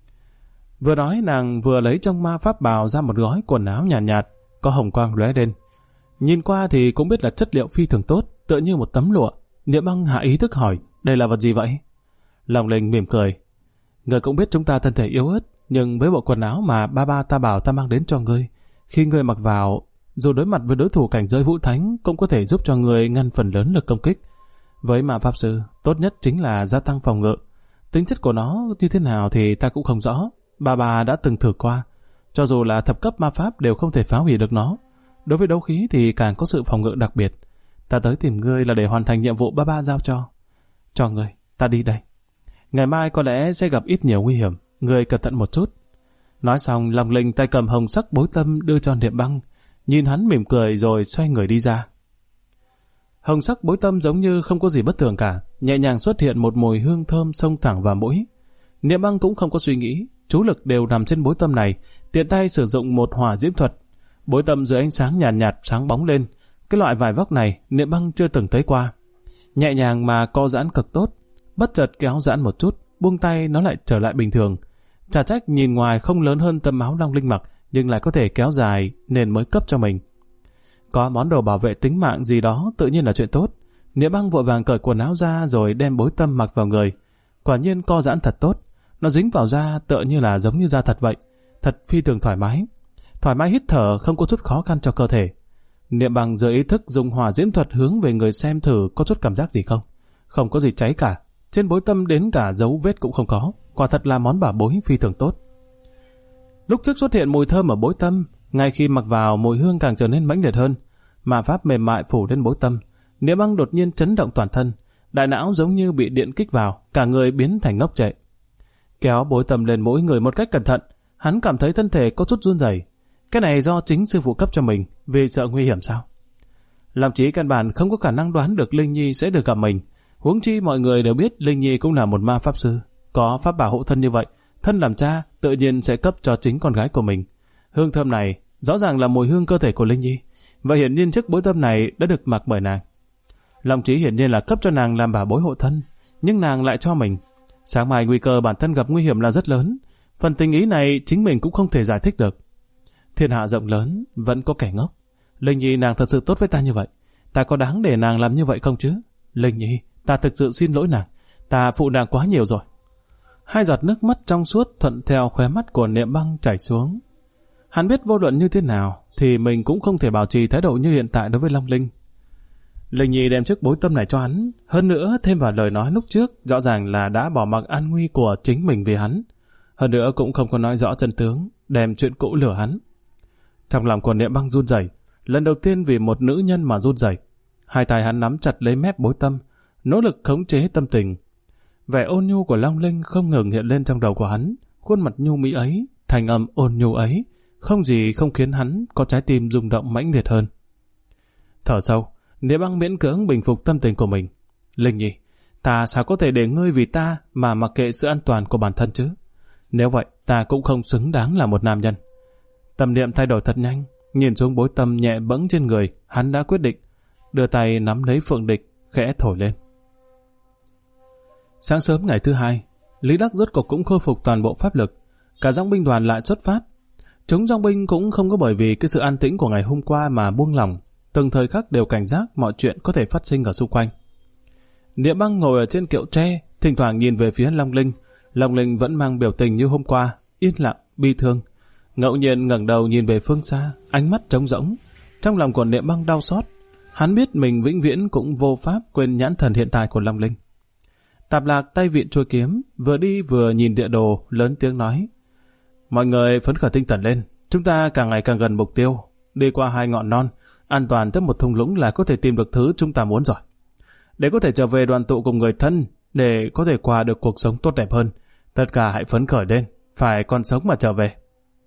Vừa nói nàng vừa lấy trong ma pháp bào ra một gói quần áo nhàn nhạt, có hồng quang lóe lên. Nhìn qua thì cũng biết là chất liệu phi thường tốt, tựa như một tấm lụa. Niệm Băng hạ ý thức hỏi, đây là vật gì vậy? Long Linh mỉm cười, ngươi cũng biết chúng ta thân thể yếu ớt, nhưng với bộ quần áo mà ba ta bảo ta mang đến cho ngươi, khi ngươi mặc vào, dù đối mặt với đối thủ cảnh giới vũ thánh cũng có thể giúp cho ngươi ngăn phần lớn lực công kích. Với ma pháp sư, tốt nhất chính là gia tăng phòng ngự. Tính chất của nó như thế nào thì ta cũng không rõ. Bà đã từng thử qua. Cho dù là thập cấp ma pháp đều không thể phá hủy được nó. Đối với đấu khí thì càng có sự phòng ngự đặc biệt. Ta tới tìm ngươi là để hoàn thành nhiệm vụ ba giao cho. Cho ngươi, ta đi đây. Ngày mai có lẽ sẽ gặp ít nhiều nguy hiểm. Ngươi cẩn thận một chút. Nói xong, Long Linh tay cầm hồng sắc bối tâm đưa cho Niệm Băng. Nhìn hắn mỉm cười rồi xoay người đi ra. Hồng sắc bối tâm giống như không có gì bất thường cả, nhẹ nhàng xuất hiện một mùi hương thơm xông thẳng vào mũi. Niệm Băng cũng không có suy nghĩ, chú lực đều nằm trên bối tâm này, tiện tay sử dụng một hỏa diễm thuật. Bối tâm dưới ánh sáng nhàn nhạt sáng bóng lên. Cái loại vải vóc này Niệm Băng chưa từng thấy qua. Nhẹ nhàng mà co giãn cực tốt, bất chợt kéo giãn một chút, buông tay nó lại trở lại bình thường. Chả trách nhìn ngoài không lớn hơn tấm áo Long Linh mặc, nhưng lại có thể kéo dài nên mới cấp cho mình. Có món đồ bảo vệ tính mạng gì đó tự nhiên là chuyện tốt. Niệm Băng vội vàng cởi quần áo ra rồi đem bối tâm mặc vào người. Quả nhiên co giãn thật tốt, nó dính vào da tựa như là giống như da thật vậy, thật phi thường thoải mái. Thoải mái hít thở, không có chút khó khăn cho cơ thể. Niệm Băng giờ ý thức dùng hỏa diễm thuật hướng về người xem thử có chút cảm giác gì không. Không có gì cháy cả, trên bối tâm đến cả dấu vết cũng không có. Quả thật là món bảo bối phi thường tốt. Lúc trước xuất hiện mùi thơm ở bối tâm, ngay khi mặc vào mùi hương càng trở nên mãnh liệt hơn. Ma pháp mềm mại phủ lên bối tâm, Niệm Băng đột nhiên chấn động toàn thân, đại não giống như bị điện kích vào, cả người biến thành ngốc trệ. Kéo bối tâm lên mũi người một cách cẩn thận, hắn cảm thấy thân thể có chút run rẩy. Cái này do chính sư phụ cấp cho mình, vì sợ nguy hiểm sao? Lòng trí căn bản không có khả năng đoán được Linh Nhi sẽ được gặp mình. Huống chi mọi người đều biết Linh Nhi cũng là một ma pháp sư, có pháp bảo hộ thân như vậy, thân làm cha tự nhiên sẽ cấp cho chính con gái của mình. Hương thơm này rõ ràng là mùi hương cơ thể của Linh Nhi, và hiển nhiên chiếc bối tâm này đã được mặc bởi nàng. Lòng trí hiển nhiên là cấp cho nàng làm bảo bối hộ thân, nhưng nàng lại cho mình. Sáng mai nguy cơ bản thân gặp nguy hiểm là rất lớn, phần tình ý này chính mình cũng không thể giải thích được. Thiên hạ rộng lớn, vẫn có kẻ ngốc. Linh Nhi nàng thật sự tốt với ta như vậy, ta có đáng để nàng làm như vậy không chứ? Linh Nhi, ta thực sự xin lỗi nàng, ta phụ nàng quá nhiều rồi. Hai giọt nước mắt trong suốt thuận theo khóe mắt của Niệm Băng chảy xuống. Hắn biết vô luận như thế nào thì mình cũng không thể bảo trì thái độ như hiện tại đối với Long Linh. Linh Nhi đem chiếc bối tâm này cho hắn, hơn nữa thêm vào lời nói lúc trước, rõ ràng là đã bỏ mặc an nguy của chính mình vì hắn. Hơn nữa cũng không có nói rõ chân tướng, đem chuyện cũ lừa hắn. Trong lòng của Niệm Băng run rẩy, lần đầu tiên vì một nữ nhân mà run rẩy. Hai tay hắn nắm chặt lấy mép bối tâm, nỗ lực khống chế tâm tình. Vẻ ôn nhu của Long Linh không ngừng hiện lên trong đầu của hắn, khuôn mặt nhu mỹ ấy, thành âm ôn nhu ấy, không gì không khiến hắn có trái tim rung động mãnh liệt hơn. Thở sâu, Niệm Băng miễn cưỡng bình phục tâm tình của mình. Linh Nhi, ta sao có thể để ngươi vì ta mà mặc kệ sự an toàn của bản thân chứ? Nếu vậy, ta cũng không xứng đáng là một nam nhân. Tâm niệm thay đổi thật nhanh, nhìn xuống bối tâm nhẹ bẫng trên người, hắn đã quyết định, đưa tay nắm lấy phượng địch, khẽ thổi lên. Sáng sớm ngày thứ hai, Lý Đắc rốt cục cũng khôi phục toàn bộ pháp lực, cả dòng binh đoàn lại xuất phát. Chúng dòng binh cũng không có bởi vì cái sự an tĩnh của ngày hôm qua mà buông lỏng, từng thời khắc đều cảnh giác mọi chuyện có thể phát sinh ở xung quanh. Niệm Băng ngồi ở trên kiệu tre, thỉnh thoảng nhìn về phía Long Linh. Long Linh vẫn mang biểu tình như hôm qua, yên lặng, bi thương. Ngẫu nhiên ngẩng đầu nhìn về phương xa, ánh mắt trống rỗng. Trong lòng của Niệm Băng đau xót, hắn biết mình vĩnh viễn cũng vô pháp quên nhãn thần hiện tại của Long Linh. Tạp Lạc tay vịn chuôi kiếm, vừa đi vừa nhìn địa đồ, lớn tiếng nói: mọi người phấn khởi tinh thần lên, chúng ta càng ngày càng gần mục tiêu. đi qua 2 ngọn non, an toàn tới một thung lũng là có thể tìm được thứ chúng ta muốn rồi. Để có thể trở về đoàn tụ cùng người thân, để có thể qua được cuộc sống tốt đẹp hơn, tất cả hãy phấn khởi lên, phải còn sống mà trở về.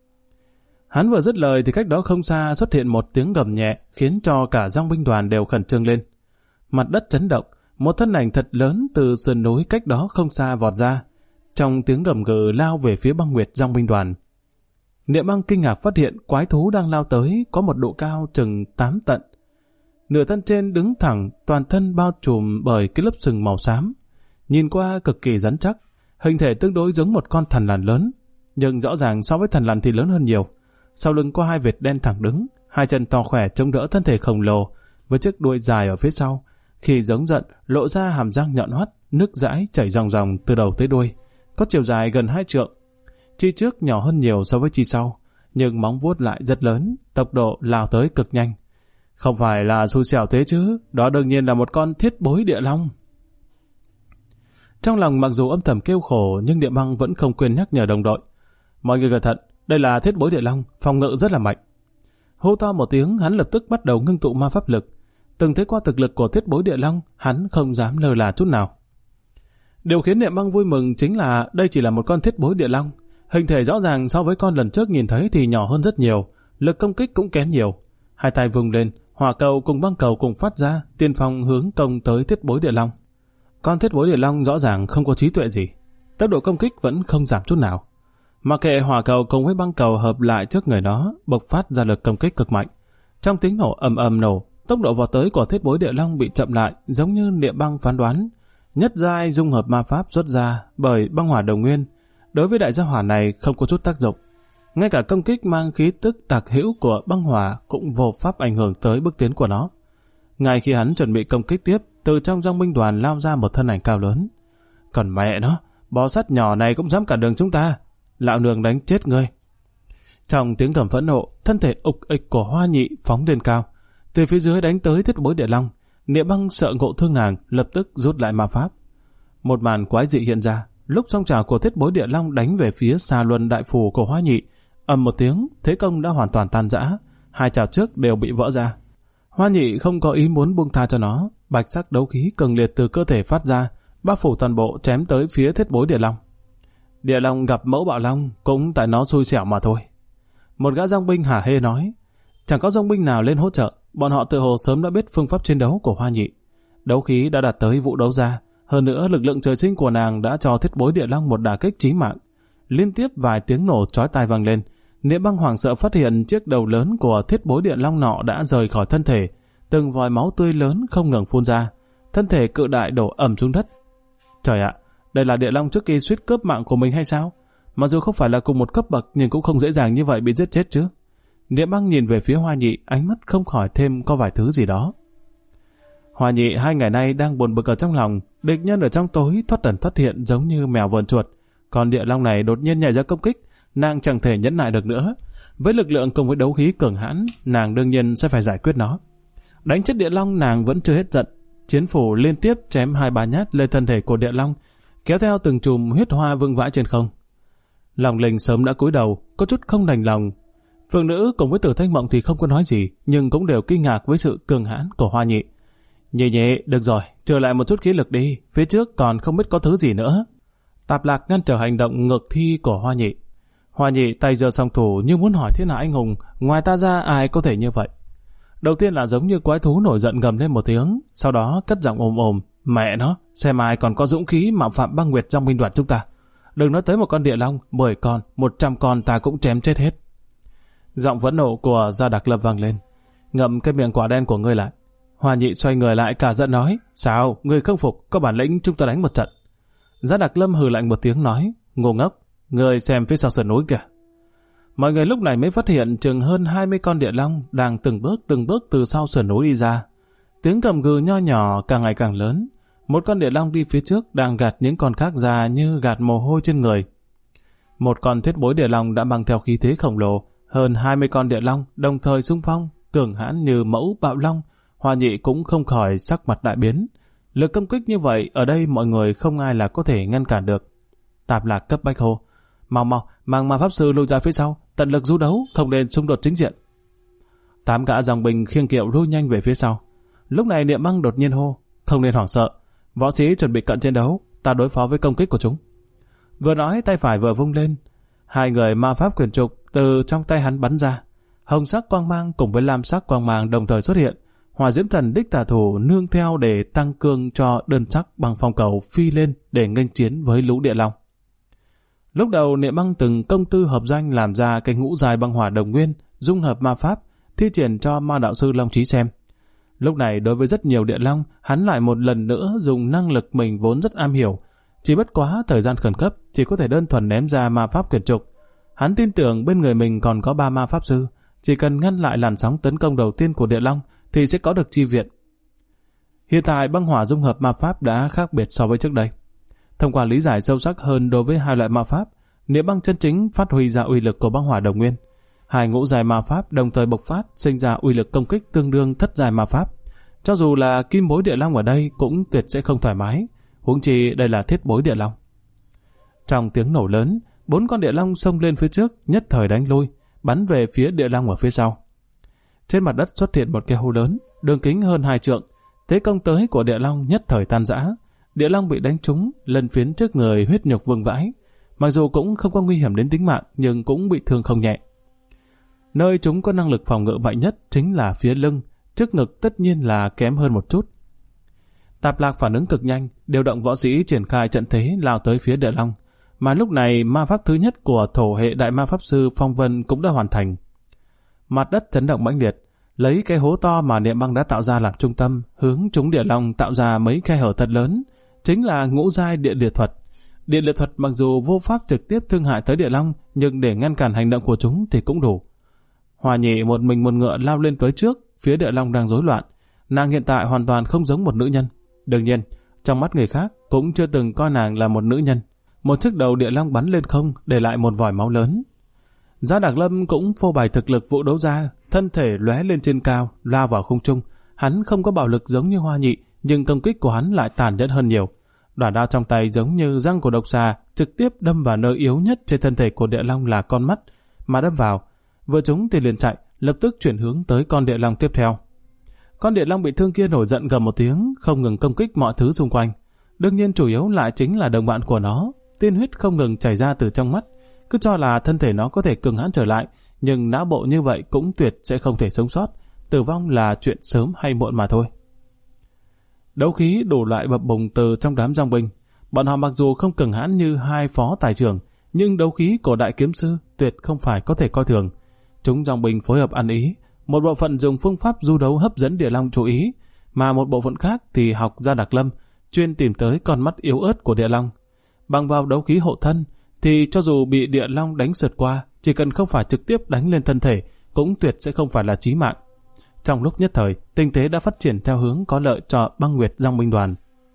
Hắn vừa dứt lời thì cách đó không xa xuất hiện một tiếng gầm nhẹ khiến cho cả dòng binh đoàn đều khẩn trương lên. Mặt đất chấn động, một thân ảnh thật lớn từ sườn núi cách đó không xa vọt ra, trong tiếng gầm gừ lao về phía Băng Nguyệt dòng binh đoàn. Niệm Băng kinh ngạc phát hiện quái thú đang lao tới có một độ cao chừng 8 tận. Nửa thân trên đứng thẳng, toàn thân bao trùm bởi cái lớp sừng màu xám. Nhìn qua cực kỳ rắn chắc, hình thể tương đối giống một con thằn lằn lớn, nhưng rõ ràng so với thằn lằn thì lớn hơn nhiều. Sau lưng có 2 vệt đen thẳng đứng, 2 chân to khỏe chống đỡ thân thể khổng lồ, với chiếc đuôi dài ở phía sau. Khi giống giận, lộ ra hàm răng nhọn hoắt, nước dãi chảy ròng ròng từ đầu tới đuôi, có chiều dài gần 2 trượng. Chi trước nhỏ hơn nhiều so với chi sau, nhưng móng vuốt lại rất lớn, tốc độ lao tới cực nhanh. Không phải là xui xẻo thế chứ, đó đương nhiên là một con thiết bối địa long. Trong lòng mặc dù âm thầm kêu khổ, nhưng Niệm Băng vẫn không quên nhắc nhở đồng đội. Mọi người cẩn thận, đây là thiết bối địa long, phòng ngự rất là mạnh. Hô to một tiếng, hắn lập tức bắt đầu ngưng tụ ma pháp lực. Từng thấy qua thực lực của thiết bối địa long, hắn không dám lơ là chút nào. Điều khiến Niệm Băng vui mừng chính là đây chỉ là một con thiết bối địa long. Hình thể rõ ràng so với con lần trước nhìn thấy thì nhỏ hơn rất nhiều, lực công kích cũng kém nhiều. 2 tay vùng lên, hỏa cầu cùng băng cầu cùng phát ra, tiên phong hướng công tới thiết bối địa long. Con thiết bối địa long rõ ràng không có trí tuệ gì, tốc độ công kích vẫn không giảm chút nào. Mặc kệ hỏa cầu cùng với băng cầu hợp lại trước người nó, bộc phát ra lực công kích cực mạnh. Trong tiếng nổ ầm ầm nổ, tốc độ vọt tới của thiết bối địa long bị chậm lại, giống như Niệm Băng phán đoán. Nhất giai dung hợp ma pháp xuất ra bởi băng hỏa đồng nguyên, đối với đại gia hỏa này không có chút tác dụng. Ngay cả công kích mang khí tức đặc hữu của băng hỏa cũng vô pháp ảnh hưởng tới bước tiến của nó. Ngay khi hắn chuẩn bị công kích tiếp, từ trong dòng binh đoàn lao ra một thân ảnh cao lớn. Còn mẹ nó, bò sắt nhỏ này cũng dám cản đường chúng ta, lão nương đánh chết ngươi. Trong tiếng gầm phẫn nộ, thân thể ục ịch của Hoa Nhị phóng lên cao, từ phía dưới đánh tới thiết bối địa long. Niệm Băng sợ ngộ thương nàng, lập tức rút lại ma pháp. Một màn quái dị hiện ra, lúc song trào của thiết bối địa long đánh về phía xà luân đại phù của Hoa Nhị, ầm một tiếng, thế công đã hoàn toàn tan rã, 2 trào trước đều bị vỡ ra. Hoa Nhị không có ý muốn buông tha cho nó, bạch sắc đấu khí cường liệt từ cơ thể phát ra, bao phủ toàn bộ chém tới phía thiết bối địa long. Địa long gặp mẫu bạo long, cũng tại nó xui xẻo mà thôi. Một gã dòng binh hả hê nói, chẳng có dòng binh nào lên hỗ trợ, bọn họ tự hồ sớm đã biết phương pháp chiến đấu của Hoa Nhị. Đấu khí đã đạt tới vụ đấu ra, hơn nữa lực lượng trời sinh của nàng đã cho thiết bối địa long một đả kích chí mạng. Liên tiếp vài tiếng nổ chói tai vang lên, Niệm Băng hoảng sợ phát hiện chiếc đầu lớn của thiết bối địa long nọ đã rời khỏi thân thể, từng vòi máu tươi lớn không ngừng phun ra, thân thể cự đại đổ ầm xuống đất. Trời ạ, đây là địa long trước khi suýt cướp mạng của mình hay sao? Mặc dù không phải là cùng một cấp bậc nhưng cũng không dễ dàng như vậy bị giết chết chứ. Niệm Băng nhìn về phía Hoa Nhị, ánh mắt không khỏi thêm có vài thứ gì đó. Hoa Nhị 2 ngày nay đang buồn bực ở trong lòng, địch nhân ở trong tối thoát ẩn thoát hiện giống như mèo vờn chuột, còn địa long này đột nhiên nhảy ra công kích, nàng chẳng thể nhẫn nại được nữa. Với lực lượng cùng với đấu khí cường hãn, nàng đương nhiên sẽ phải giải quyết nó. Đánh chết địa long nàng vẫn chưa hết giận, chiến phủ liên tiếp chém 2-3 nhát lên thân thể của địa long, kéo theo từng chùm huyết hoa vương vãi trên không. Lòng Linh sớm đã cúi đầu, có chút không đành lòng. Phượng nữ cùng với Tử Thanh Mộng thì không có nói gì, nhưng cũng đều kinh ngạc với sự cường hãn của Hoa Nhị. Nhị nhị, được rồi, trở lại một chút khí lực đi, phía trước còn không biết có thứ gì nữa. Tạp Lạc ngăn trở hành động ngược thi của Hoa Nhị. Hoa Nhị tay giơ song thủ như muốn hỏi thế nào anh hùng, ngoài ta ra ai có thể như vậy. Đầu tiên là giống như quái thú nổi giận gầm lên một tiếng, sau đó cất giọng ồm ồm, mẹ nó, xem ai còn có dũng khí mạo phạm Băng Nguyệt trong binh đoàn chúng ta. Đừng nói tới một con địa long, 10 con, 100 con ta cũng chém chết hết. Giọng phẫn nộ của Gia Đặc Lập vang lên. Ngậm cái miệng quả đen của ngươi lại. Hoa Nhị xoay người lại cả giận nói, sao, ngươi không phục, có bản lĩnh chúng ta đánh một trận. Gia Đặc Lâm hừ lạnh một tiếng nói, ngu ngốc, ngươi xem phía sau sườn núi kìa. Mọi người lúc này mới phát hiện chừng hơn 20 con địa long đang từng bước từ sau sườn núi đi ra. Tiếng gầm gừ nho nhỏ càng ngày càng lớn. Một con địa long đi phía trước đang gạt những con khác ra như gạt mồ hôi trên người. Một con thiết bối địa long đã mang theo khí thế khổng lồ, hơn 20 con địa long đồng thời xung phong, cường hãn như mẫu bạo long. Hoa Nhị cũng không khỏi sắc mặt đại biến. Lực công kích như vậy ở đây mọi người không ai là có thể ngăn cản được. Tạp Lạc cấp bách hô, mau mang ma pháp sư lùi ra phía sau, tận lực du đấu, không nên xung đột chính diện. 8 gã dòng binh khiêng kiệu lui nhanh về phía sau. Lúc này Niệm Băng đột nhiên hô, không nên hoảng sợ, võ sĩ chuẩn bị cận chiến đấu, ta đối phó với công kích của chúng. Vừa nói tay phải vừa vung lên, 2 người ma pháp quyền trục từ trong tay hắn bắn ra. Hồng sắc quang mang cùng với lam sắc quang mang đồng thời xuất hiện. Hỏa diễm thần đích tà thủ nương theo để tăng cường cho đơn sắc bằng phong cầu phi lên để nghênh chiến với lũ địa long. Lúc đầu Niệm Băng từng công tư hợp danh làm ra cái ngũ dài băng hỏa đồng nguyên, dung hợp ma pháp, thi triển cho ma đạo sư Long Chí xem. Lúc này đối với rất nhiều địa long, hắn lại một lần nữa dùng năng lực mình vốn rất am hiểu. Chỉ bất quá thời gian khẩn cấp, chỉ có thể đơn thuần ném ra ma pháp quyền trục. Hắn tin tưởng bên người mình còn có 3 ma pháp sư, chỉ cần ngăn lại làn sóng tấn công đầu tiên của địa long thì sẽ có được chi viện. Hiện tại băng hỏa dung hợp ma pháp đã khác biệt so với trước đây. Thông qua lý giải sâu sắc hơn đối với 2 loại ma pháp, Niệm Băng chân chính phát huy ra uy lực của băng hỏa đồng nguyên. 2 ngũ dài ma pháp đồng thời bộc phát, sinh ra uy lực công kích tương đương thất dài ma pháp. Cho dù là kim bối địa long ở đây cũng tuyệt sẽ không thoải mái, huống chi đây là thiết bối địa long. Trong tiếng nổ lớn, 4 con địa long xông lên phía trước, nhất thời đánh lui, bắn về phía địa long ở phía sau. Trên mặt đất xuất hiện một cái hố lớn, đường kính hơn 2 trượng. Thế công tới của địa long nhất thời tan rã. Địa long bị đánh trúng, lân phiến trước người huyết nhục vương vãi. Mặc dù cũng không có nguy hiểm đến tính mạng, nhưng cũng bị thương không nhẹ. Nơi chúng có năng lực phòng ngự mạnh nhất chính là phía lưng, trước ngực tất nhiên là kém hơn một chút. Tạp Lạc phản ứng cực nhanh, điều động võ sĩ triển khai trận thế lao tới phía địa long. Mà lúc này ma pháp thứ nhất của thổ hệ đại ma pháp sư Phong Vân cũng đã hoàn thành. Mặt đất chấn động mãnh liệt, lấy cái hố to mà Niệm Băng đã tạo ra làm trung tâm, hướng trúng địa long tạo ra mấy khe hở thật lớn, chính là ngũ giai địa liệt thuật. Địa liệt thuật mặc dù vô pháp trực tiếp thương hại tới địa long, nhưng để ngăn cản hành động của chúng thì cũng đủ. Hòa Nhị một mình một ngựa lao lên tới trước, phía địa long đang rối loạn. Nàng hiện tại hoàn toàn không giống một nữ nhân. Đương nhiên, trong mắt người khác cũng chưa từng coi nàng là một nữ nhân. Một chiếc đầu địa long bắn lên không, để lại một vòi máu lớn. Gia Đạc Lâm cũng phô bày thực lực vụ đấu ra, thân thể lóe lên trên cao, lao vào không trung. Hắn không có bạo lực giống như Hoa Nhị, nhưng công kích của hắn lại tàn nhẫn hơn nhiều. Đoản đao trong tay giống như răng của độc xà, trực tiếp đâm vào nơi yếu nhất trên thân thể của địa long là con mắt, mà đâm vào. Vừa trúng thì liền chạy, lập tức chuyển hướng tới con địa long tiếp theo. Con địa long bị thương kia nổi giận gầm một tiếng, không ngừng công kích mọi thứ xung quanh. Đương nhiên chủ yếu lại chính là đồng bạn của nó, tiên huyết không ngừng chảy ra từ trong mắt. Cứ cho là thân thể nó có thể cường hãn trở lại, nhưng não bộ như vậy cũng tuyệt sẽ không thể sống sót. Tử vong là chuyện sớm hay muộn mà thôi. Đấu khí đủ loại bập bùng từ trong đám dòng binh. Bọn họ mặc dù không cường hãn như 2 phó tài trưởng, nhưng đấu khí của đại kiếm sư tuyệt không phải có thể coi thường. Chúng dòng binh phối hợp ăn ý, một bộ phận dùng phương pháp du đấu hấp dẫn địa long chú ý, mà một bộ phận khác thì học Gia Đạc Lâm, chuyên tìm tới con mắt yếu ớt của địa long. Bằng vào đấu khí hộ thân, thì cho dù bị địa long đánh sượt qua, chỉ cần không phải trực tiếp đánh lên thân thể, cũng tuyệt sẽ không phải là chí mạng. Trong lúc nhất thời, tình thế đã phát triển theo hướng có lợi cho Băng Nguyệt Dòng binh đoàn.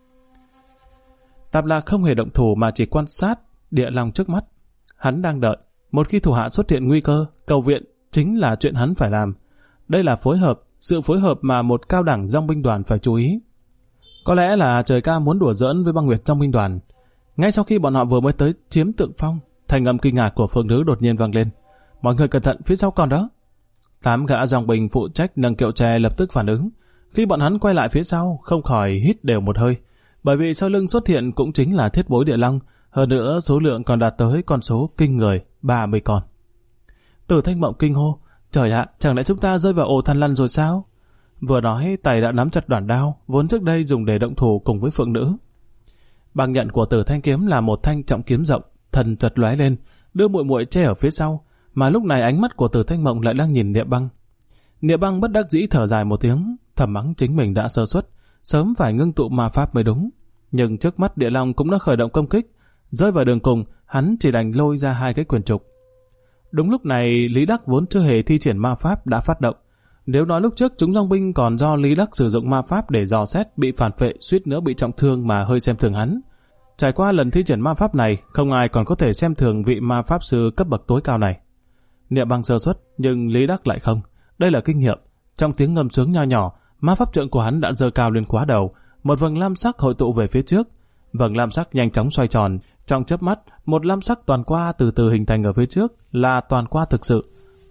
Tạp Lạc không hề động thủ mà chỉ quan sát địa long trước mắt. Hắn đang đợi, một khi thủ hạ xuất hiện nguy cơ, cầu viện chính là chuyện hắn phải làm. Đây là phối hợp, sự phối hợp mà một cao đẳng dòng binh đoàn phải chú ý. Có lẽ là trời ca muốn đùa giỡn với Băng Nguyệt Dòng binh đoàn. Ngay sau khi bọn họ vừa mới tới chiếm Tượng Phong, thanh âm kinh ngạc của Phượng Nữ đột nhiên vang lên. Mọi người cẩn thận, phía sau còn đó. 8 gã dòng binh phụ trách nâng kiệu tre lập tức phản ứng. Khi bọn hắn quay lại phía sau, không khỏi hít đều một hơi, bởi vì sau lưng xuất hiện cũng chính là thiết bối địa long, hơn nữa số lượng còn đạt tới con số kinh người 30 con. Tử Thanh Mộng kinh hô, trời ạ, chẳng lẽ chúng ta rơi vào ổ Thằn Lằn rồi sao? Vừa nói tay đã nắm chặt đoản đao, vốn trước đây dùng để động thủ cùng với Phượng Nữ. Bằng nhận của Tử Thanh kiếm là một thanh trọng kiếm rộng, thần chợt lóe lên, đưa muội muội che ở phía sau, mà lúc này ánh mắt của Tử Thanh Mộng lại đang nhìn Niệm Băng. Niệm Băng bất đắc dĩ thở dài một tiếng, thầm mắng chính mình đã sơ suất, sớm phải ngưng tụ ma pháp mới đúng. Nhưng trước mắt địa long cũng đã khởi động công kích, rơi vào đường cùng, hắn chỉ đành lôi ra 2 cái quyền trục. Đúng lúc này, Lý Đắc vốn chưa hề thi triển ma pháp đã phát động. Nếu nói lúc trước chúng dòng binh còn do Lý Đắc sử dụng ma pháp để dò xét bị phản phệ suýt nữa bị trọng thương mà hơi xem thường hắn. Trải qua lần thi triển ma pháp này, không ai còn có thể xem thường vị ma pháp sư cấp bậc tối cao này. Niệm Băng sơ suất, nhưng Lý Đắc lại không. Đây là kinh nghiệm. Trong tiếng ngâm sướng nho nhỏ, ma pháp trượng của hắn đã giơ cao lên quá đầu, một vầng lam sắc hội tụ về phía trước. Vầng lam sắc nhanh chóng xoay tròn, trong chớp mắt, một lam sắc toàn qua từ từ hình thành ở phía trước, là toàn qua thực sự.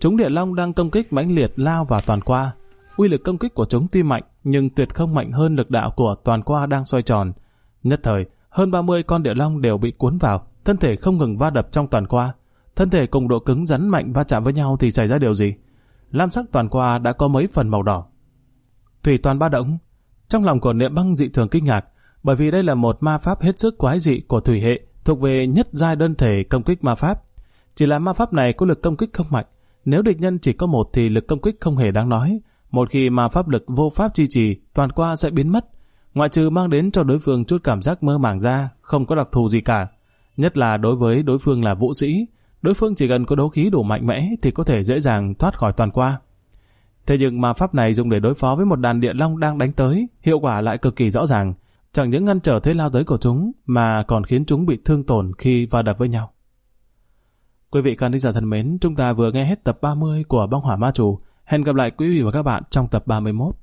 Chúng địa long đang công kích mãnh liệt lao vào Toàn Qua. Uy lực công kích của chúng tuy mạnh, nhưng tuyệt không mạnh hơn lực đạo của Toàn Qua đang xoay tròn. Nhất thời, hơn 30 con địa long đều bị cuốn vào, thân thể không ngừng va đập trong Toàn Qua. Thân thể cùng độ cứng rắn mạnh va chạm với nhau thì xảy ra điều gì? Lam sắc Toàn Qua đã có mấy phần màu đỏ. Thủy toàn ba động. Trong lòng của Niệm Băng dị thường kinh ngạc, bởi vì đây là một ma pháp hết sức quái dị của thủy hệ, thuộc về nhất giai đơn thể công kích ma pháp. Chỉ là ma pháp này có lực công kích không mạnh, nếu địch nhân chỉ có một thì lực công kích không hề đáng nói. Một khi ma pháp lực vô pháp duy trì, Toàn Qua sẽ biến mất, ngoại trừ mang đến cho đối phương chút cảm giác mơ màng ra, không có đặc thù gì cả. Nhất là đối với đối phương là vũ sĩ, đối phương chỉ cần có đấu khí đủ mạnh mẽ thì có thể dễ dàng thoát khỏi Toàn Qua. Thế nhưng ma pháp này dùng để đối phó với một đàn địa long đang đánh tới, hiệu quả lại cực kỳ rõ ràng, chẳng những ngăn trở thế lao tới của chúng mà còn khiến chúng bị thương tổn khi va đập với nhau. Quý vị khán giả thân mến, chúng ta vừa nghe hết tập 30 của Băng Hỏa Ma Chủ. Hẹn gặp lại quý vị và các bạn trong tập 31.